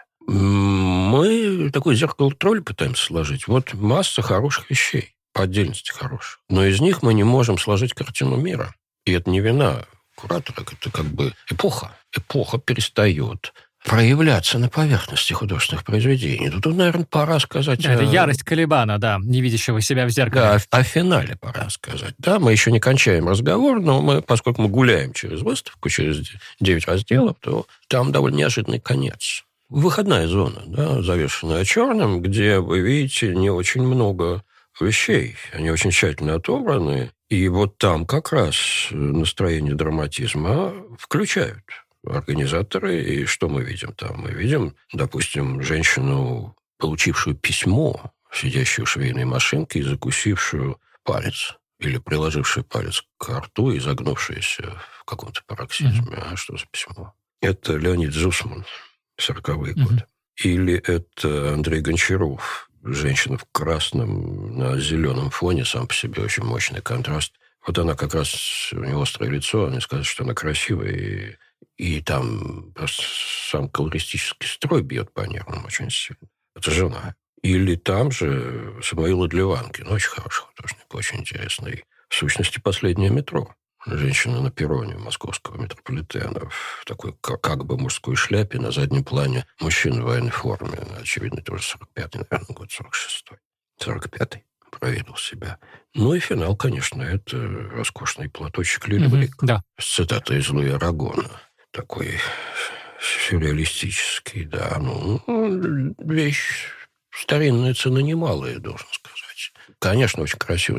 Мы такое зеркало-тролль пытаемся сложить. Вот масса хороших вещей, по отдельности хороших. Но из них мы не можем сложить картину мира. И это не вина куратора, это эпоха. Эпоха перестает проявляться на поверхности художественных произведений. Тут, наверное, пора сказать... Это ярость Калибана, да, не видящего себя в зеркале. Да, о финале пора сказать. Да, мы еще не кончаем разговор, но поскольку мы гуляем через выставку, через 9 разделов, то там довольно неожиданный конец. Выходная зона, да, завешенная черным, где вы видите не очень много вещей. Они очень тщательно отобраны. И вот там как раз настроение драматизма включают организаторы. И что мы видим там? Мы видим, допустим, женщину, получившую письмо, сидящую в швейной машинке и закусившую палец. Или приложившую палец к рту и загнувшуюся в каком-то пароксизме. А что за письмо? Это Леонид Зусман. 40-е годы. Или это Андрей Гончаров. Женщина в красном на зеленом фоне, сам по себе очень мощный контраст. Вот она как раз, у нее острое лицо, они скажут, что она красивая, и там просто сам колористический строй бьет по нервам очень сильно. Это жена. Или там же Самуил Адливанкин, очень хороший художник, очень интересный. В сущности, «Последнее метро». Женщина на перроне московского метрополитена в такой как бы мужской шляпе, на заднем плане мужчина в военной форме. Очевидно, тоже 45-й, наверное, год 46-й. 45-й проведал себя. И финал, конечно, это роскошный платочек Лили Брик. Да. С цитатой из Луи Арагона. Такой сюрреалистический, да. Вещь старинная, цена немалая, должен сказать. Конечно, очень красиво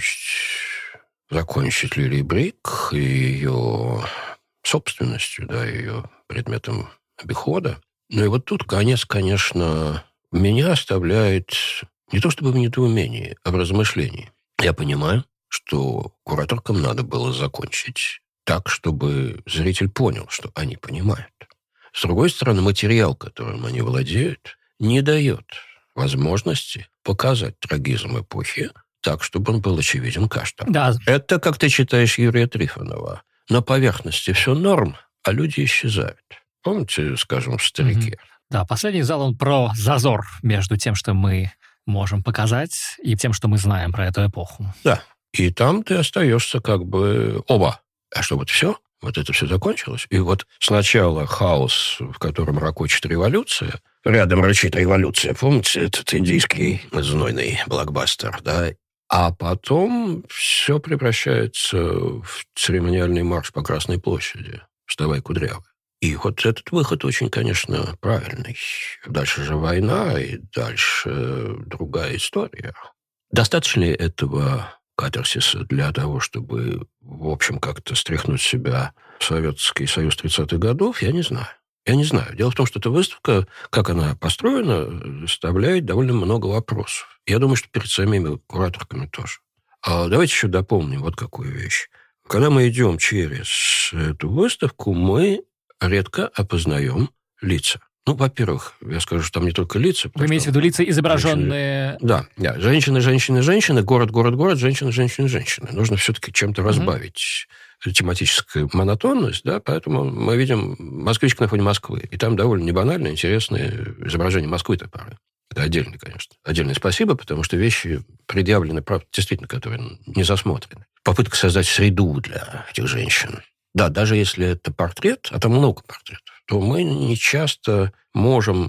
закончить Лили Брик и ее собственностью, да, ее предметом обихода. И вот тут конец, конечно, меня оставляет не то чтобы в недоумении, а в размышлении. Я понимаю, что кураторкам надо было закончить так, чтобы зритель понял, что они понимают. С другой стороны, материал, которым они владеют, не дает возможности показать трагизм эпохи так, чтобы он был очевиден каждому. Да. Это, как ты читаешь Юрия Трифонова. На поверхности все норм, а люди исчезают. Помните, скажем, в «Старике»? Да, последний зал, он про зазор между тем, что мы можем показать, и тем, что мы знаем про эту эпоху. Да. И там ты остаешься оба. А что, вот все? Вот это все закончилось? И вот сначала хаос, в котором ракочет революция, рядом рычит революция. Помните, этот индийский знойный блокбастер, да? А потом все превращается в церемониальный марш по Красной площади. «Вставай, кудрявый». И вот этот выход очень, конечно, правильный. Дальше же война, и дальше другая история. Достаточно ли этого катарсиса для того, чтобы, в общем, как-то стряхнуть с себя Советский Союз 30-х годов, я не знаю. Я не знаю. Дело в том, что эта выставка, как она построена, оставляет довольно много вопросов. Я думаю, что перед самими кураторками тоже. А давайте еще дополним вот какую вещь. Когда мы идем через эту выставку, мы редко опознаем лица. Ну, во-первых, я скажу, что там не только лица. Вы имеете в виду лица, изображенные... Да. Женщины, город, женщины. Нужно все-таки чем-то разбавить тематическую монотонность, да, поэтому мы видим москвичку на фоне Москвы. И там довольно небанальное, интересное изображение Москвы-то порой. Это отдельно, конечно. Отдельное спасибо, потому что вещи предъявлены, правда, действительно, которые не засмотрены. Попытка создать среду для этих женщин. Да, даже если это портрет, а там много портретов, то мы не часто можем...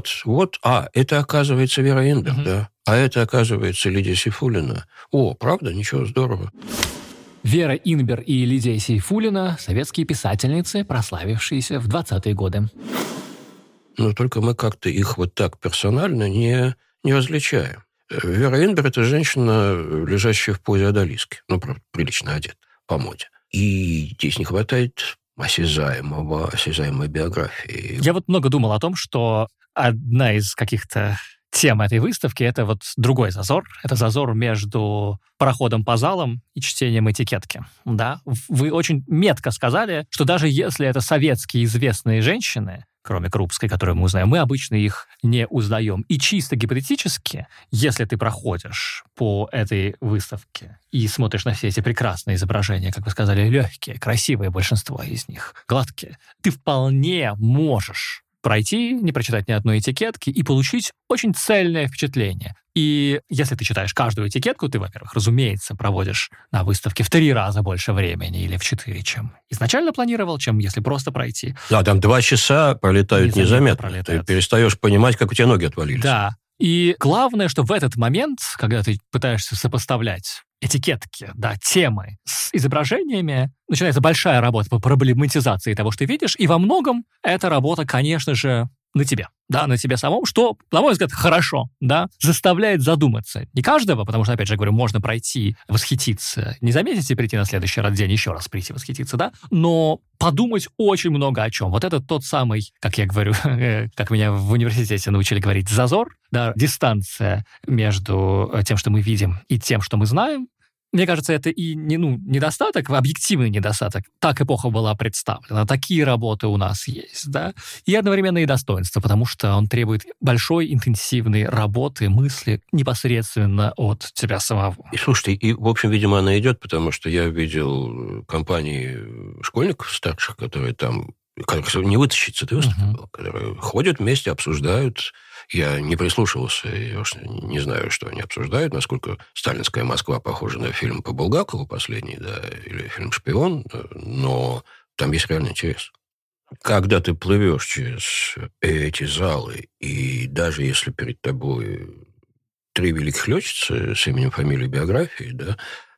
это, оказывается, Вера Инбер, да. А это, оказывается, Лидия Сейфуллина. О, правда? Ничего, здорово. Вера Инбер и Лидия Сейфуллина – советские писательницы, прославившиеся в 20-е годы. Но только мы как-то их вот так персонально не различаем. Вера Инбер – это женщина, лежащая в позе одолиски. Ну, правда, прилично одета, по моде. И здесь не хватает осязаемой биографии. Я вот много думал о том, что одна из каких-то тем этой выставки – это вот другой зазор. Это зазор между проходом по залам и чтением этикетки. Да? Вы очень метко сказали, что даже если это советские известные женщины, кроме Крупской, которую мы узнаем, мы обычно их не узнаем. И чисто гипотетически, если ты проходишь по этой выставке и смотришь на все эти прекрасные изображения, как вы сказали, легкие, красивые, большинство из них, гладкие, ты вполне можешь пройти, не прочитать ни одной этикетки и получить очень цельное впечатление. И если ты читаешь каждую этикетку, ты, во-первых, разумеется, проводишь на выставке в 3 раза больше времени или в 4, чем изначально планировал, чем если просто пройти. Да, там 2 часа пролетают незаметно. Ты перестаешь понимать, как у тебя ноги отвалились. Да. И главное, что в этот момент, когда ты пытаешься сопоставлять этикетки, да, темы с изображениями, начинается большая работа по проблематизации того, что ты видишь, и во многом эта работа, конечно же, на тебе, да, на тебе самом, что, на мой взгляд, хорошо, да, заставляет задуматься. Не каждого, потому что, опять же, говорю, можно пройти, восхититься, не заметить и прийти на следующий день еще раз прийти, восхититься, да, но подумать очень много о чем. Вот это тот самый, как я говорю, как меня в университете научили говорить, зазор, да, дистанция между тем, что мы видим, и тем, что мы знаем. Мне кажется, это и недостаток, объективный недостаток. Так эпоха была представлена, такие работы у нас есть, да, и одновременно и достоинство, потому что он требует большой, интенсивной работы, мысли непосредственно от тебя самого. И слушайте, и, в общем, видимо, она идет, потому что я видел компании школьников старших, которые там, которых не вытащить с этой выставки, которые ходят вместе, обсуждают. Я не прислушивался, я уж не знаю, что они обсуждают, насколько «Сталинская Москва» похожа на фильм по Булгакову последний, да, или фильм «Шпион», но там есть реальный интерес. Когда ты плывешь через эти залы, и даже если перед тобой 3 великих летчицы с именем, фамилией, биографией, да,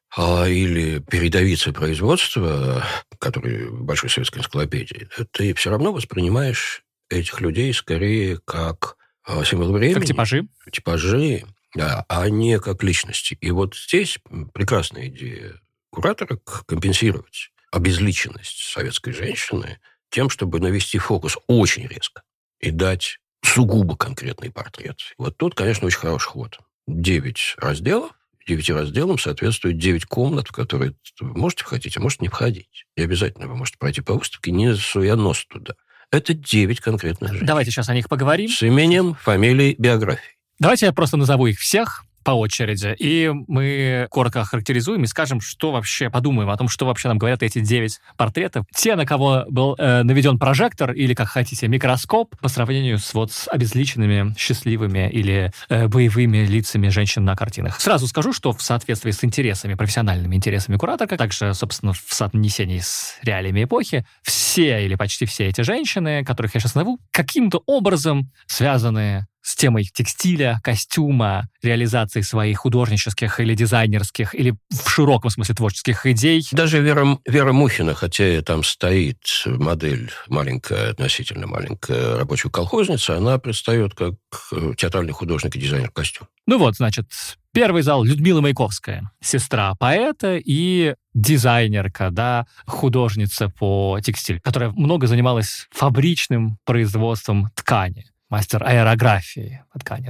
или передовицы производства, которые в Большой советской энциклопедии, ты все равно воспринимаешь этих людей скорее как символ времени. Как типажи. Типажи, да, а не как личности. И вот здесь прекрасная идея куратора компенсировать обезличенность советской женщины тем, чтобы навести фокус очень резко и дать сугубо конкретный портрет. Вот тут, конечно, очень хороший ход. 9 разделов. 9 разделам соответствует 9 комнат, в которые вы можете входить, а можете не входить. И обязательно вы можете пройти по выставке, не суя нос туда. Это 9 конкретных женщин. Давайте сейчас о них поговорим. С именем, фамилией, биографией. Давайте я просто назову их всех по очереди, и мы коротко охарактеризуем и скажем, что вообще, подумаем о том, что вообще нам говорят эти 9 портретов. Те, на кого был наведен прожектор или, как хотите, микроскоп, по сравнению с обезличенными, счастливыми или боевыми лицами женщин на картинах. Сразу скажу, что в соответствии с интересами, профессиональными интересами куратора, также, собственно, в соотнесении с реалиями эпохи, все или почти все эти женщины, которых я сейчас назову, каким-то образом связаны с темой текстиля, костюма, реализации своих художнических или дизайнерских, или в широком смысле творческих идей. Даже Вера Мухина, хотя там стоит модель маленькая, относительно маленькая рабочая колхозница, она предстает как театральный художник и дизайнер костюма. Ну вот, значит, первый зал Людмила Маяковская, сестра поэта и дизайнерка, да, художница по текстилю, которая много занималась фабричным производством ткани. Мастер аэрографии по ткани, да.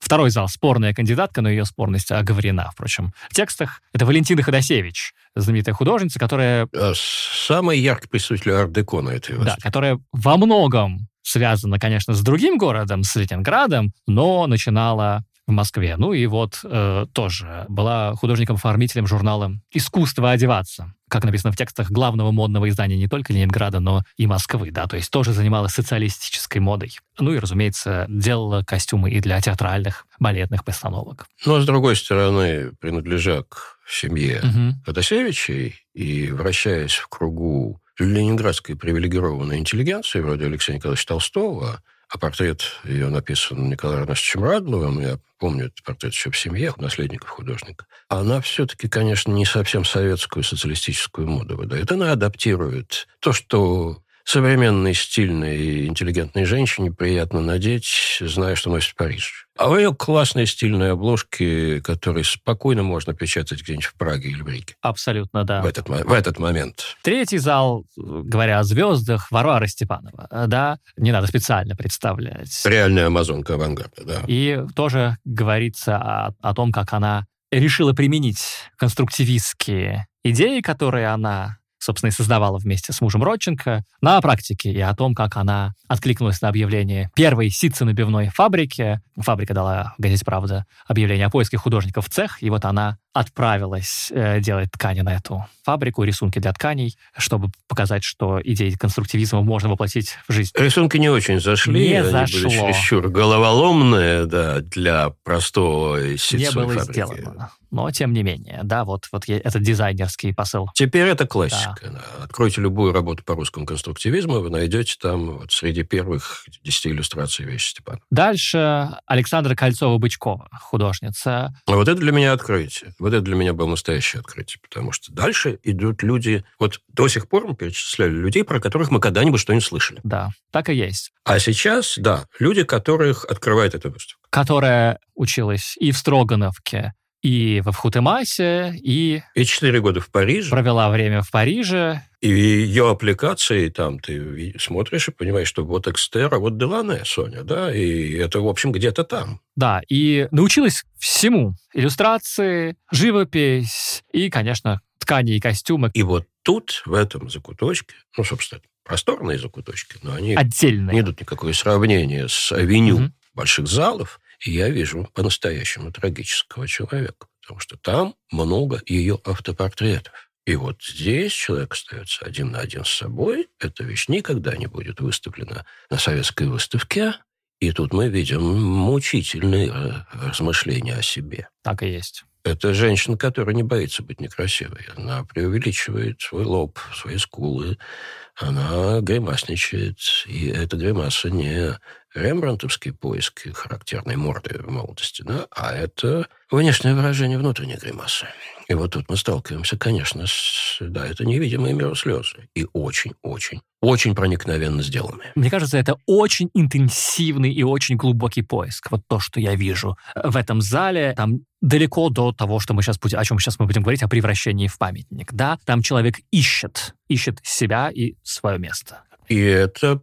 Второй зал — спорная кандидатка, но ее спорность оговорена, впрочем, в текстах. Это Валентина Ходосевич, знаменитая художница, которая... Самый яркий представитель арт-деко на этой выставке. Да, которая во многом связана, конечно, с другим городом, с Ленинградом, но начинала в Москве. Ну и вот тоже была художником-оформителем журнала «Искусство одеваться», как написано в текстах главного модного издания не только Ленинграда, но и Москвы, да, то есть тоже занималась социалистической модой. Ну и, разумеется, делала костюмы и для театральных, балетных постановок. Но, с другой стороны, принадлежа к семье Ходосевичей и вращаясь в кругу ленинградской привилегированной интеллигенции, вроде Алексея Николаевича Толстого, а портрет ее написан Николаем Арнольдовичем Радловым, я помню этот портрет еще в семье наследников художника, она все-таки, конечно, не совсем советскую социалистическую моду выдает. Она адаптирует то, что современной, стильной и интеллигентной женщине приятно надеть, зная, что носит в Париж. А у нее классные стильные обложки, которые спокойно можно печатать где-нибудь в Праге или в Риге. Абсолютно, да. В этот момент. Третий зал, говоря о звездах, Варвара Степанова, да, не надо специально представлять. Реальная амазонка авангарда, да. И тоже говорится о том, как она решила применить конструктивистские идеи, которые она, собственно, и создавала вместе с мужем Родченко, на практике, и о том, как она откликнулась на объявление первой ситценабивной фабрики. Фабрика дала в газете «Правда» объявление о поиске художников в цех, и вот она отправилась делать ткани на эту фабрику, рисунки для тканей, чтобы показать, что идеи конструктивизма можно воплотить в жизнь. Рисунки не очень зашли. Не они зашло. Были чересчур головоломные, да, для простой ситцевой фабрики. Не было фабрики. сделано. Но, тем не менее, да, вот этот дизайнерский посыл. Теперь это классика. Да. Откройте любую работу по русскому конструктивизму, вы найдете там вот среди первых 10 иллюстраций вещи Степана. Дальше Александра Кольцова-Бычкова, художница. А вот это для меня открытие. Вот это для меня было настоящее открытие, потому что дальше идут люди... Вот до сих пор мы перечисляли людей, про которых мы когда-нибудь что-нибудь слышали. Да, так и есть. А сейчас, да, люди, которых открывает эта выставка. Которая училась и в Строгановке, и в Вхутемасе, и 4 года в Париже. Провела время в Париже. И ее аппликации там ты смотришь и понимаешь, что вот Экстер, а вот Делане, Соня, да, и это, в общем, где-то там. Да, и научилась всему. Иллюстрации, живопись и, конечно, ткани и костюмы. И вот тут, в этом закуточке, ну, собственно, просторные закуточки, но они отдельные. Не идут никакое сравнение с авеню больших залов, и я вижу по-настоящему трагического человека, потому что там много ее автопортретов. И вот здесь человек остается один на один с собой. Эта вещь никогда не будет выставлена на советской выставке. И тут мы видим мучительные размышления о себе. Так и есть. Это женщина, которая не боится быть некрасивой. Она преувеличивает свой лоб, свои скулы. Она гримасничает. И эта гримаса не рембрандтовские поиски характерной морды в молодости, да, а это внешнее выражение внутренней гримасы. И вот тут мы сталкиваемся, конечно, да, это невидимые миру слезы. И очень проникновенно сделанные. Мне кажется, это очень интенсивный и очень глубокий поиск. Вот то, что я вижу в этом зале, там далеко до того, что о чем сейчас мы будем говорить, о превращении в памятник. Да? Там человек ищет себя и свое место. И это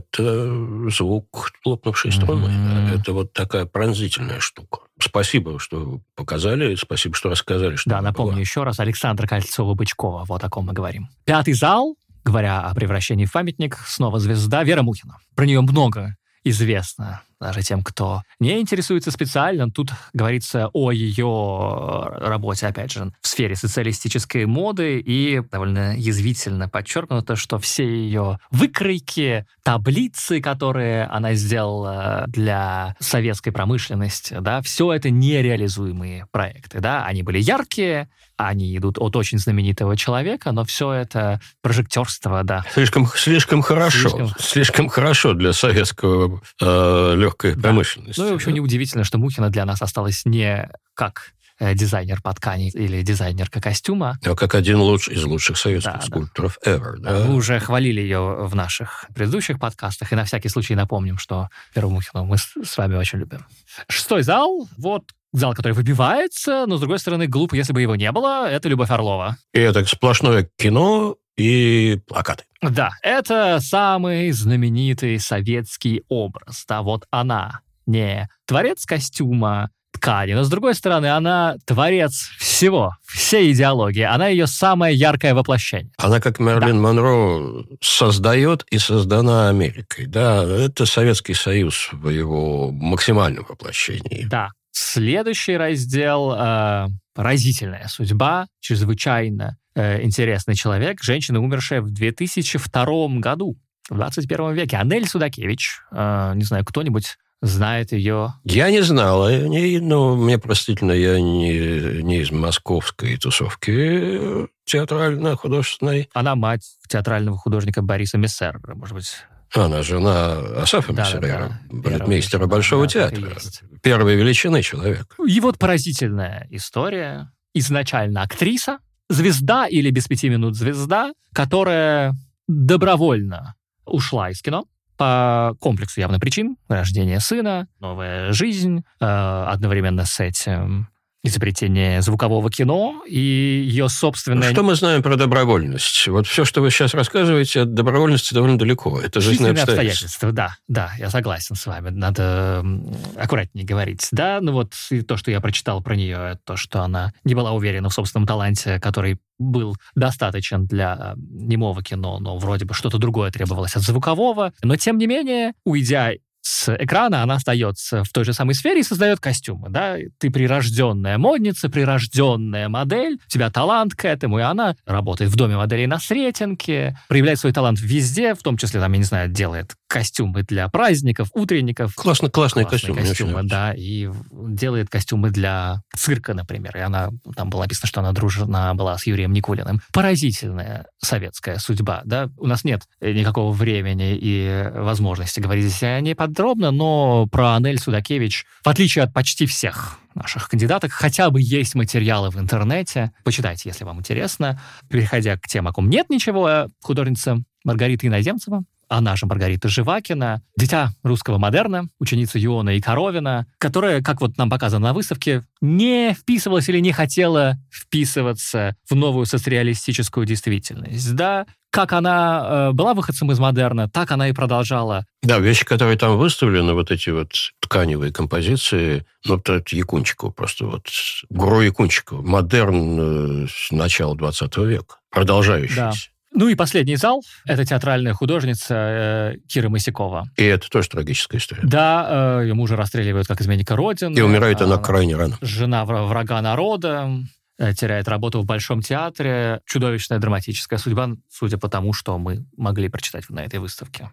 звук лопнувшей струны. Это вот такая пронзительная штука. Спасибо, что показали, спасибо, что рассказали. Что да, напомню еще раз, Александра Кольцова-Бычкова, вот о ком мы говорим. Пятый зал, говоря о превращении в памятник, снова звезда Вера Мухина. Про нее много известно даже тем, кто не интересуется специально. Тут говорится о ее работе, опять же, в сфере социалистической моды, и довольно язвительно подчеркнуто, что все ее выкройки, таблицы, которые она сделала для советской промышленности, да, все это нереализуемые проекты. Да? Они были яркие, они идут от очень знаменитого человека, но все это прожектерство, да. Слишком хорошо для советского легкой промышленности. Ну и, в общем, неудивительно, что Мухина для нас осталась не как дизайнер по ткани или дизайнерка костюма. А как один из лучших советских скульпторов ever. Да? Мы уже хвалили ее в наших предыдущих подкастах, и на всякий случай напомним, что Веру Мухину мы с вами очень любим. Шестой зал, вот зал, который выбивается, но, с другой стороны, глупо, если бы его не было, это Любовь Орлова. И это сплошное кино и плакаты. Да, это самый знаменитый советский образ. Да, вот она не творец костюма, ткани, но, с другой стороны, она творец всего, всей идеологии. Она ее самое яркое воплощение. Она, как Мэрилин Монро, создает и создана Америкой. Да, это Советский Союз в его максимальном воплощении. Да. Следующий раздел «Поразительная судьба», чрезвычайно интересный человек, женщина, умершая в 2002 году, в 21 веке. Анель Судакевич, не знаю, кто-нибудь знает ее? Я не знал. Мне простительно, я не из московской тусовки театрально-художественной. Она мать театрального художника Бориса Мессерера, может быть. Она жена Асафа Мессерера, балетмейстера Большого театра. Первой величины человек. И вот поразительная история. Изначально актриса, звезда или без 5 минут звезда, которая добровольно ушла из кино по комплексу явных причин. Рождение сына, новая жизнь, одновременно с этим изобретение звукового кино и ее собственное... Что мы знаем про добровольность? Вот все, что вы сейчас рассказываете, от добровольности довольно далеко. Это жизненные обстоятельства. Да, я согласен с вами. Надо аккуратнее говорить. Да, ну вот и то, что я прочитал про нее, то, что она не была уверена в собственном таланте, который был достаточен для немого кино, но вроде бы что-то другое требовалось от звукового. Но, тем не менее, уйдя с экрана, она остается в той же самой сфере и создает костюмы, да. Ты прирожденная модница, прирожденная модель, у тебя талант к этому, и она работает в доме моделей на Сретенке, проявляет свой талант везде, в том числе, там, я не знаю, делает костюмы для праздников, утренников. Классные костюмы, да, и делает костюмы для цирка, например. И она, там было написано, что она дружна была с Юрием Никулиным. Поразительная советская судьба, да. У нас нет никакого времени и возможности говорить здесь о ней подробно, но про Анель Судакевич, в отличие от почти всех наших кандидаток, хотя бы есть материалы в интернете. Почитайте, если вам интересно. Переходя к тем, о ком нет ничего, художница Маргарита Иноземцева, она же Маргарита Живакина, дитя русского модерна, ученица Иона и Коровина, которая, как вот нам показано на выставке, не вписывалась или не хотела вписываться в новую соцреалистическую действительность. Да, как она была выходцем из модерна, так она и продолжала. Да, вещи, которые там выставлены, вот эти вот тканевые композиции, это Якунчикова просто, вот гуру Якунчикова, модерн с начала 20 века, продолжающийся. Да. Ну и последний зал – это театральная художница Кира Масякова. И это тоже трагическая история. Да, ее мужа расстреливают как изменника Родины. И умирает она крайне рано. Жена врага народа, теряет работу в Большом театре. Чудовищная драматическая судьба, судя по тому, что мы могли прочитать на этой выставке.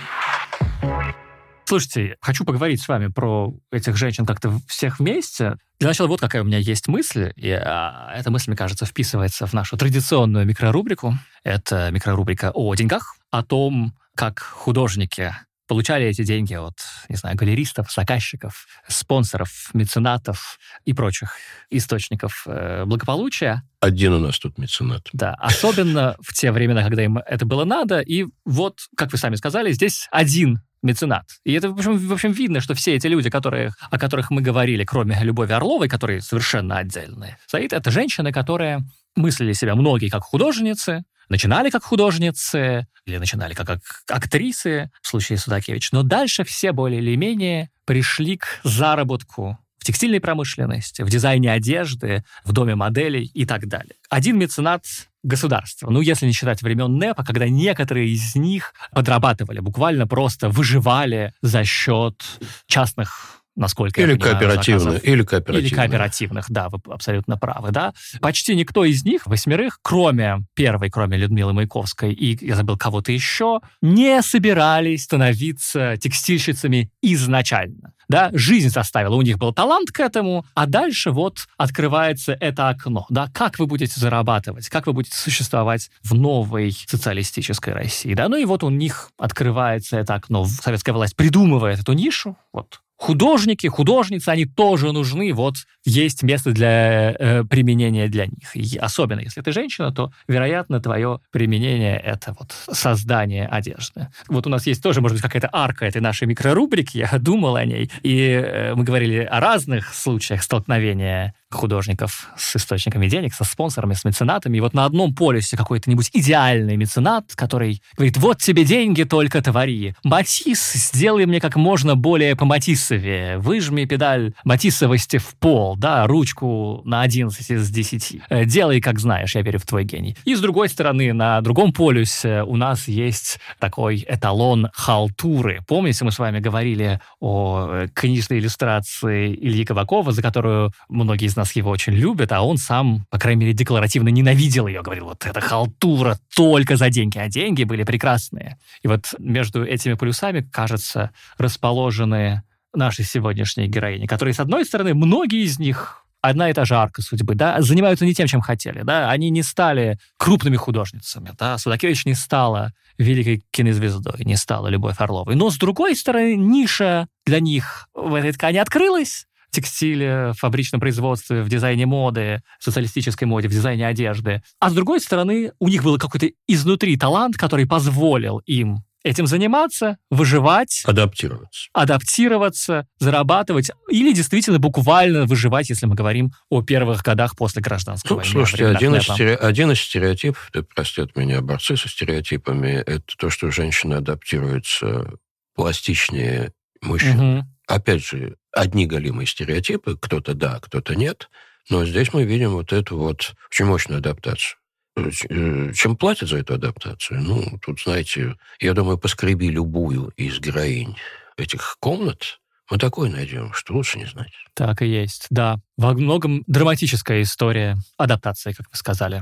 Слушайте, хочу поговорить с вами про этих женщин как-то всех вместе. Для начала вот какая у меня есть мысль, и эта мысль, мне кажется, вписывается в нашу традиционную микрорубрику. Это микрорубрика о деньгах, о том, как художники получали эти деньги от, не знаю, галеристов, заказчиков, спонсоров, меценатов и прочих источников благополучия. Один у нас тут меценат. Да, особенно в те времена, когда им это было надо. И вот, как вы сами сказали, здесь один меценат. И это, в общем, видно, что все эти люди, о которых мы говорили, кроме Любови Орловой, которые совершенно отдельные, стоит, это женщины, которые мыслили себя многие как художницы, начинали как художницы или начинали как актрисы, в случае Судакевич, но дальше все более или менее пришли к заработку в текстильной промышленности, в дизайне одежды, в доме моделей и так далее. Один меценат государства. Ну, если не считать времен НЭПа, когда некоторые из них подрабатывали, буквально просто выживали за счет частных, насколько я понимаю, заказов. Или кооперативных, да, вы абсолютно правы, да. Почти никто из них, 8, кроме Людмилы Маяковской и, я забыл, кого-то еще, не собирались становиться текстильщицами изначально. Да, жизнь заставила, у них был талант к этому, а дальше вот открывается это окно. Да, как вы будете зарабатывать, как вы будете существовать в новой социалистической России. Да, ну и вот у них открывается это окно. Советская власть придумывает эту нишу, вот. Художники, художницы, они тоже нужны, вот есть место для применения для них. И особенно, если ты женщина, то, вероятно, твое применение – это вот создание одежды. Вот у нас есть тоже, может быть, какая-то арка этой нашей микрорубрики, я думал о ней, и мы говорили о разных случаях столкновения художников с источниками денег, со спонсорами, с меценатами. И вот на одном полюсе какой-то-нибудь идеальный меценат, который говорит: вот тебе деньги, только твори. Матисс, сделай мне как можно более по-матиссовее. Выжми педаль матиссовости в пол, да, ручку на 11 из 10. Делай, как знаешь, я верю в твой гений. И с другой стороны, на другом полюсе у нас есть такой эталон халтуры. Помните, мы с вами говорили о книжной иллюстрации Ильи Кабакова, за которую многие из нас его очень любят, а он сам, по крайней мере, декларативно ненавидел ее. Говорил: вот это халтура только за деньги, а деньги были прекрасные. И вот между этими полюсами, кажется, расположены наши сегодняшние героини, которые, с одной стороны, многие из них одна и та же арка судьбы, да, занимаются не тем, чем хотели, да, они не стали крупными художницами, да, Судакевич не стала великой кинозвездой, не стала Любовь Орловой, но, с другой стороны, ниша для них в этой ткани открылась, в текстиле, в фабричном производстве, в дизайне моды, в социалистической моде, в дизайне одежды, а с другой стороны, у них был какой-то изнутри талант, который позволил им этим заниматься, выживать, адаптироваться, зарабатывать или действительно буквально выживать, если мы говорим о первых годах после гражданской войны. Слушайте, один из стереотипов, да простят меня борцы со стереотипами, это то, что женщины адаптируются пластичнее мужчин. Угу. Опять же, одни голимые стереотипы, кто-то да, кто-то нет, но здесь мы видим вот эту вот очень мощную адаптацию. Чем платят за эту адаптацию? Ну, тут, знаете, я думаю, поскреби любую из героинь этих комнат, мы такое найдем, что лучше не знать. Так и есть, да. Во многом драматическая история адаптации, как вы сказали.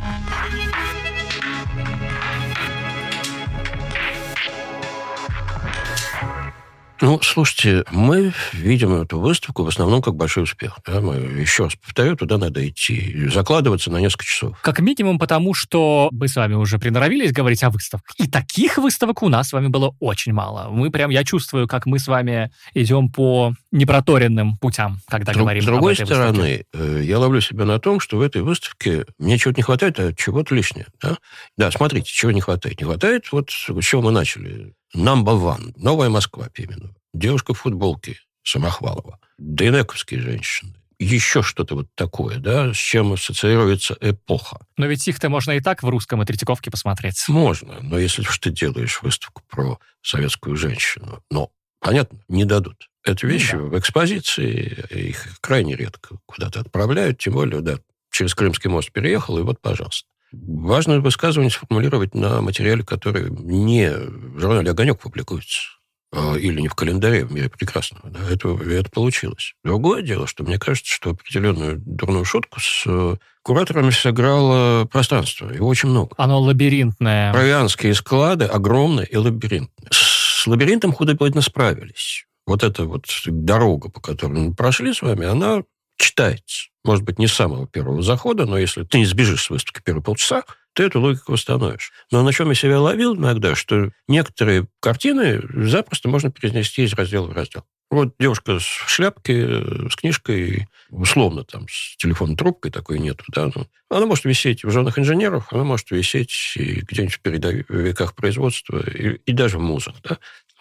Ну, слушайте, мы видим эту выставку в основном как большой успех. Да? Мы, еще раз повторю, туда надо идти, закладываться на несколько часов. Как минимум потому, что мы с вами уже приноровились говорить о выставках. И таких выставок у нас с вами было очень мало. Я чувствую, как мы с вами идем по непроторенным путям, когда говорим об этой выставке. С другой стороны, я ловлю себя на том, что в этой выставке мне чего-то не хватает, а чего-то лишнее. Да? Да, смотрите, чего не хватает. Не хватает, вот с чего мы начали. Number one. Новая Москва, Пименова. Девушка в футболке, Самохвалова. Дейнековские женщины. Еще что-то вот такое, да, с чем ассоциируется эпоха. Но ведь их-то можно и так в русском и Третьяковке посмотреть. Можно, но если ты делаешь выставку про советскую женщину, но, понятно, не дадут. Это вещи в экспозиции, их крайне редко куда-то отправляют, тем более, да, через Крымский мост переехал, и вот, пожалуйста. Важно высказывание сформулировать на материале, который не в журнале «Огонек» публикуется, или не в календаре в «Мире прекрасного». Да, это получилось. Другое дело, что мне кажется, что определенную дурную шутку с кураторами сыграло пространство. Его очень много. Оно лабиринтное. Провианские склады огромные и лабиринтные. С лабиринтом худо-бедно справились. Вот эта вот дорога, по которой мы прошли с вами, она читается. Может быть, не с самого первого захода, но если ты не сбежишь с выставки первые полчаса, ты эту логику восстановишь. Но на чем я себя ловил иногда, что некоторые картины запросто можно перенести из раздела в раздел. Вот девушка в шляпке, с книжкой, условно там, с телефонной трубкой такой нету, да. Она может висеть в «Женах инженеров», она может висеть и где-нибудь в передовиках производства, и даже в музах, да.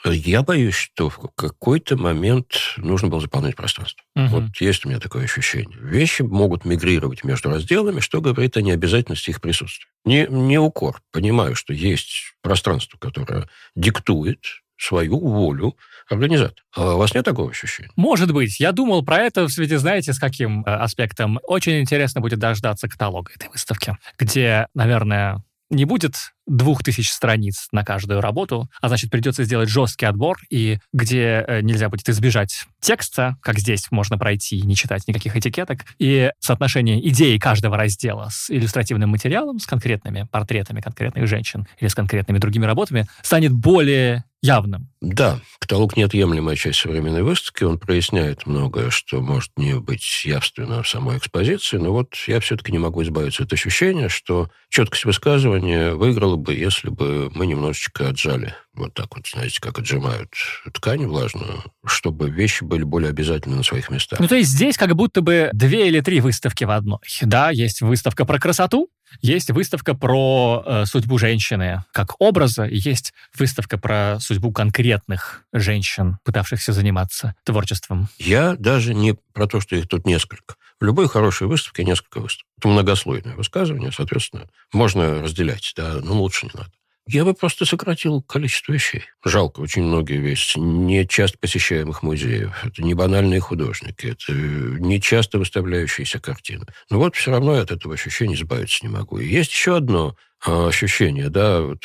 Я боюсь, что в какой-то момент нужно было заполнять пространство. Угу. Вот есть у меня такое ощущение. Вещи могут мигрировать между разделами, что говорит о необязательности их присутствия. Не укор. Понимаю, что есть пространство, которое диктует свою волю организатора. А у вас нет такого ощущения? Может быть. Я думал про это в связи, знаете, с каким аспектом. Очень интересно будет дождаться каталога этой выставки, где, наверное, не будет 2000 страниц на каждую работу, а значит, придется сделать жесткий отбор, и где нельзя будет избежать текста, как здесь можно пройти и не читать никаких этикеток, и соотношение идеи каждого раздела с иллюстративным материалом, с конкретными портретами конкретных женщин или с конкретными другими работами станет более явным. Да, каталог — неотъемлемая часть современной выставки, он проясняет многое, что может не быть явственно в самой экспозиции, но вот я все-таки не могу избавиться от ощущения, что четкость высказывания выиграла бы, если бы мы немножечко отжали. Вот так вот, знаете, как отжимают ткань влажную, чтобы вещи были более обязательны на своих местах. Ну, то есть здесь как будто бы 2 или 3 выставки в одной. Да, есть выставка про красоту, Есть выставка про судьбу женщины как образа, и есть выставка про судьбу конкретных женщин, пытавшихся заниматься творчеством. Я даже не про то, что их тут несколько. В любой хорошей выставке несколько выставок. Это многослойное высказывание, соответственно, можно разделять, да, но лучше не надо. Я бы просто сократил количество вещей. Жалко, очень многие вещи не часто посещаемых музеев. Это не банальные художники, это не часто выставляющиеся картины. Но вот все равно я от этого ощущения избавиться не могу. И есть еще одно ощущение, да, вот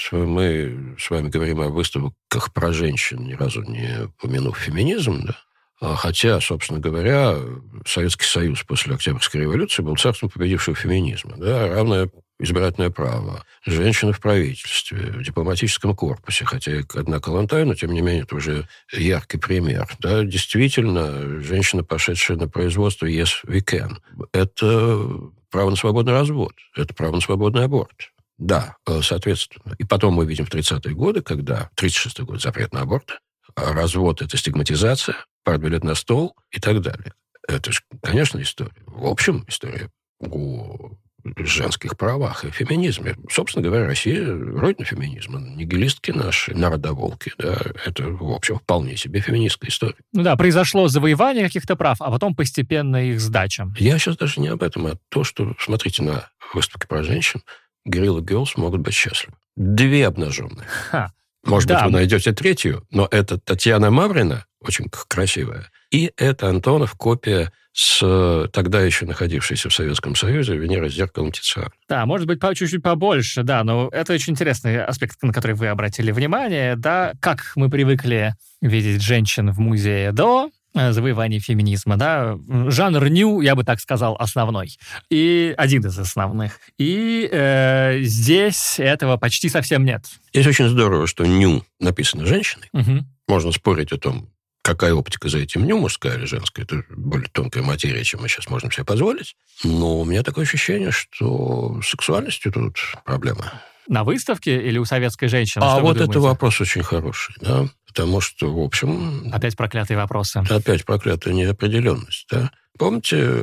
мы с вами говорим о выставках про женщин, ни разу не упомянув феминизм, да. Хотя, собственно говоря, Советский Союз после Октябрьской революции был царством победившего феминизма, да, равное избирательное право, женщины в правительстве, в дипломатическом корпусе, хотя и одна калантай, но, тем не менее, это уже яркий пример. Да, действительно, женщина, пошедшая на производство «Yes, we can», это право на свободный развод, это право на свободный аборт. Да, соответственно. И потом мы видим в 30-е годы, когда 36-й год запрет на аборт, развод – это стигматизация, партбилет на стол и так далее. Это же, конечно, история. В общем, история о женских правах и феминизме. Собственно говоря, Россия родина феминизма. Нигилистки наши, народоволки, да, это, в общем, вполне себе феминистская история. Ну да, произошло завоевание каких-то прав, а потом постепенно их сдача. Я сейчас даже не об этом, а то, что, смотрите, на выставке про женщин Guerrilla Girls могут быть счастливы. 2 обнаженные. Может быть, вы найдете 3-ю, но это Татьяна Маврина, очень красивая, и это Антонов, копия с тогда еще находившейся в Советском Союзе Венеры с зеркалом Тициана. Да, может быть, чуть-чуть побольше, да, но это очень интересный аспект, на который вы обратили внимание, да, как мы привыкли видеть женщин в музее до завоевания феминизма, да, жанр ню, я бы так сказал, основной, и один из основных. И здесь этого почти совсем нет. Здесь очень здорово, что ню написано женщиной. Угу. Можно спорить о том, какая оптика за этим ню, мужская или женская. Это более тонкая материя, чем мы сейчас можем себе позволить. Но у меня такое ощущение, что с сексуальностью тут проблема. На выставке или у советской женщины? А вот это вопрос очень хороший, да. Потому что, в общем... Опять проклятые вопросы. Опять проклятая неопределенность, да. Помните,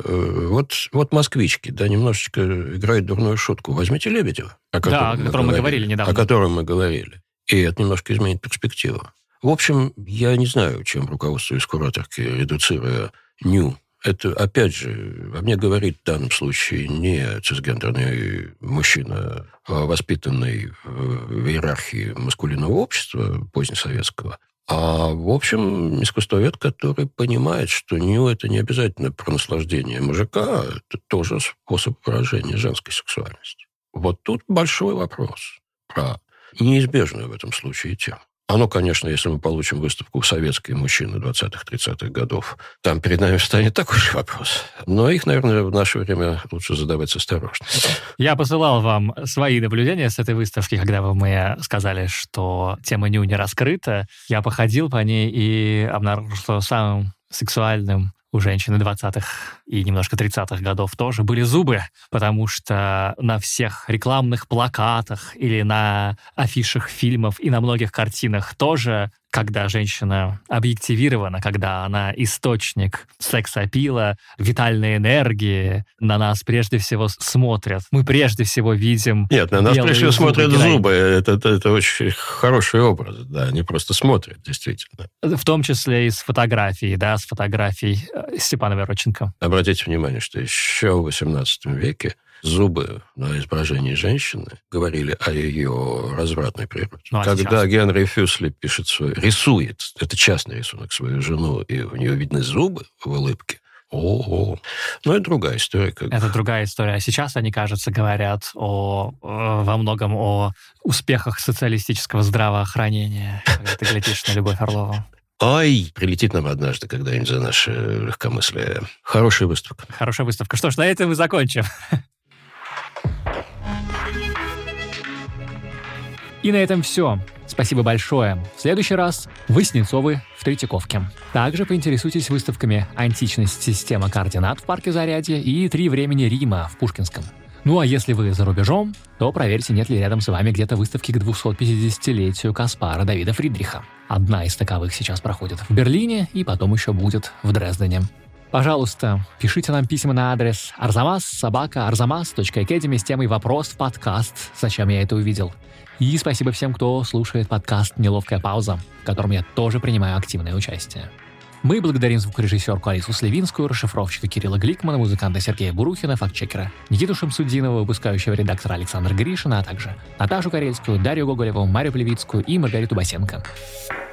вот москвички, да, немножечко играют дурную шутку. Возьмите Лебедева, о котором мы говорили недавно. О котором мы говорили. И это немножко изменит перспективу. В общем, я не знаю, чем руководствуюсь кураторки, редуцируя ню. Это, опять же, во мне говорит в данном случае не цисгендерный мужчина, воспитанный в иерархии маскулинного общества позднесоветского, а, в общем, искусствовед, который понимает, что ню – это не обязательно про наслаждение мужика, это тоже способ выражения женской сексуальности. Вот тут большой вопрос про неизбежную в этом случае тему. Оно, конечно, если мы получим выставку «Советские мужчины 20-30-х годов», там перед нами встанет такой же вопрос. Но их, наверное, в наше время лучше задавать с осторожностью. Я посылал вам свои наблюдения с этой выставки, когда вы мне сказали, что тема ню не раскрыта. Я походил по ней и обнаружил, что самым сексуальным у женщины 20-х и немножко 30-х годов тоже были зубы, потому что на всех рекламных плакатах или на афишах фильмов и на многих картинах тоже, когда женщина объективирована, когда она источник секс-аппила, витальной энергии, на нас прежде всего смотрят. Мы прежде всего видим... Нет, на нас прежде всего смотрят зубы. Это очень хороший образ, да, они просто смотрят, действительно. В том числе и с фотографией, да, с фотографией Степана Вероченко. Обратите внимание, что еще в XVIII веке зубы на изображении женщины говорили о ее развратной природе. Когда Генри Фюсли рисует, это частный рисунок, свою жену, и у нее видны зубы в улыбке, ну, это другая история. Это другая история. А сейчас они, кажется, говорят во многом о успехах социалистического здравоохранения. Когда ты глядишь на Любовь Орлову. Ай, прилетит нам однажды когда-нибудь за наше легкомыслие. Хорошая выставка. Хорошая выставка. Что ж, на этом мы закончим. И на этом все. Спасибо большое. В следующий раз Васнецовы в Третьяковке. Также поинтересуйтесь выставками «Античность. Система координат» в парке Зарядье и «Три времени Рима» в Пушкинском. Ну а если вы за рубежом, то проверьте, нет ли рядом с вами где-то выставки к 250-летию Каспара Давида Фридриха. Одна из таковых сейчас проходит в Берлине и потом еще будет в Дрездене. Пожалуйста, пишите нам письма на адрес arzamas@arzamas.academy с темой «Вопрос в подкаст. Зачем я это увидел?». И спасибо всем, кто слушает подкаст «Неловкая пауза», в котором я тоже принимаю активное участие. Мы благодарим звукорежиссерку Алису Сливинскую, расшифровщика Кирилла Гликмана, музыканта Сергея Бурухина, фактчекера Никиту Шамсудинова, выпускающего редактора Александра Гришина, а также Наташу Карельскую, Дарью Гоголеву, Марию Плевицкую и Маргариту Басенко.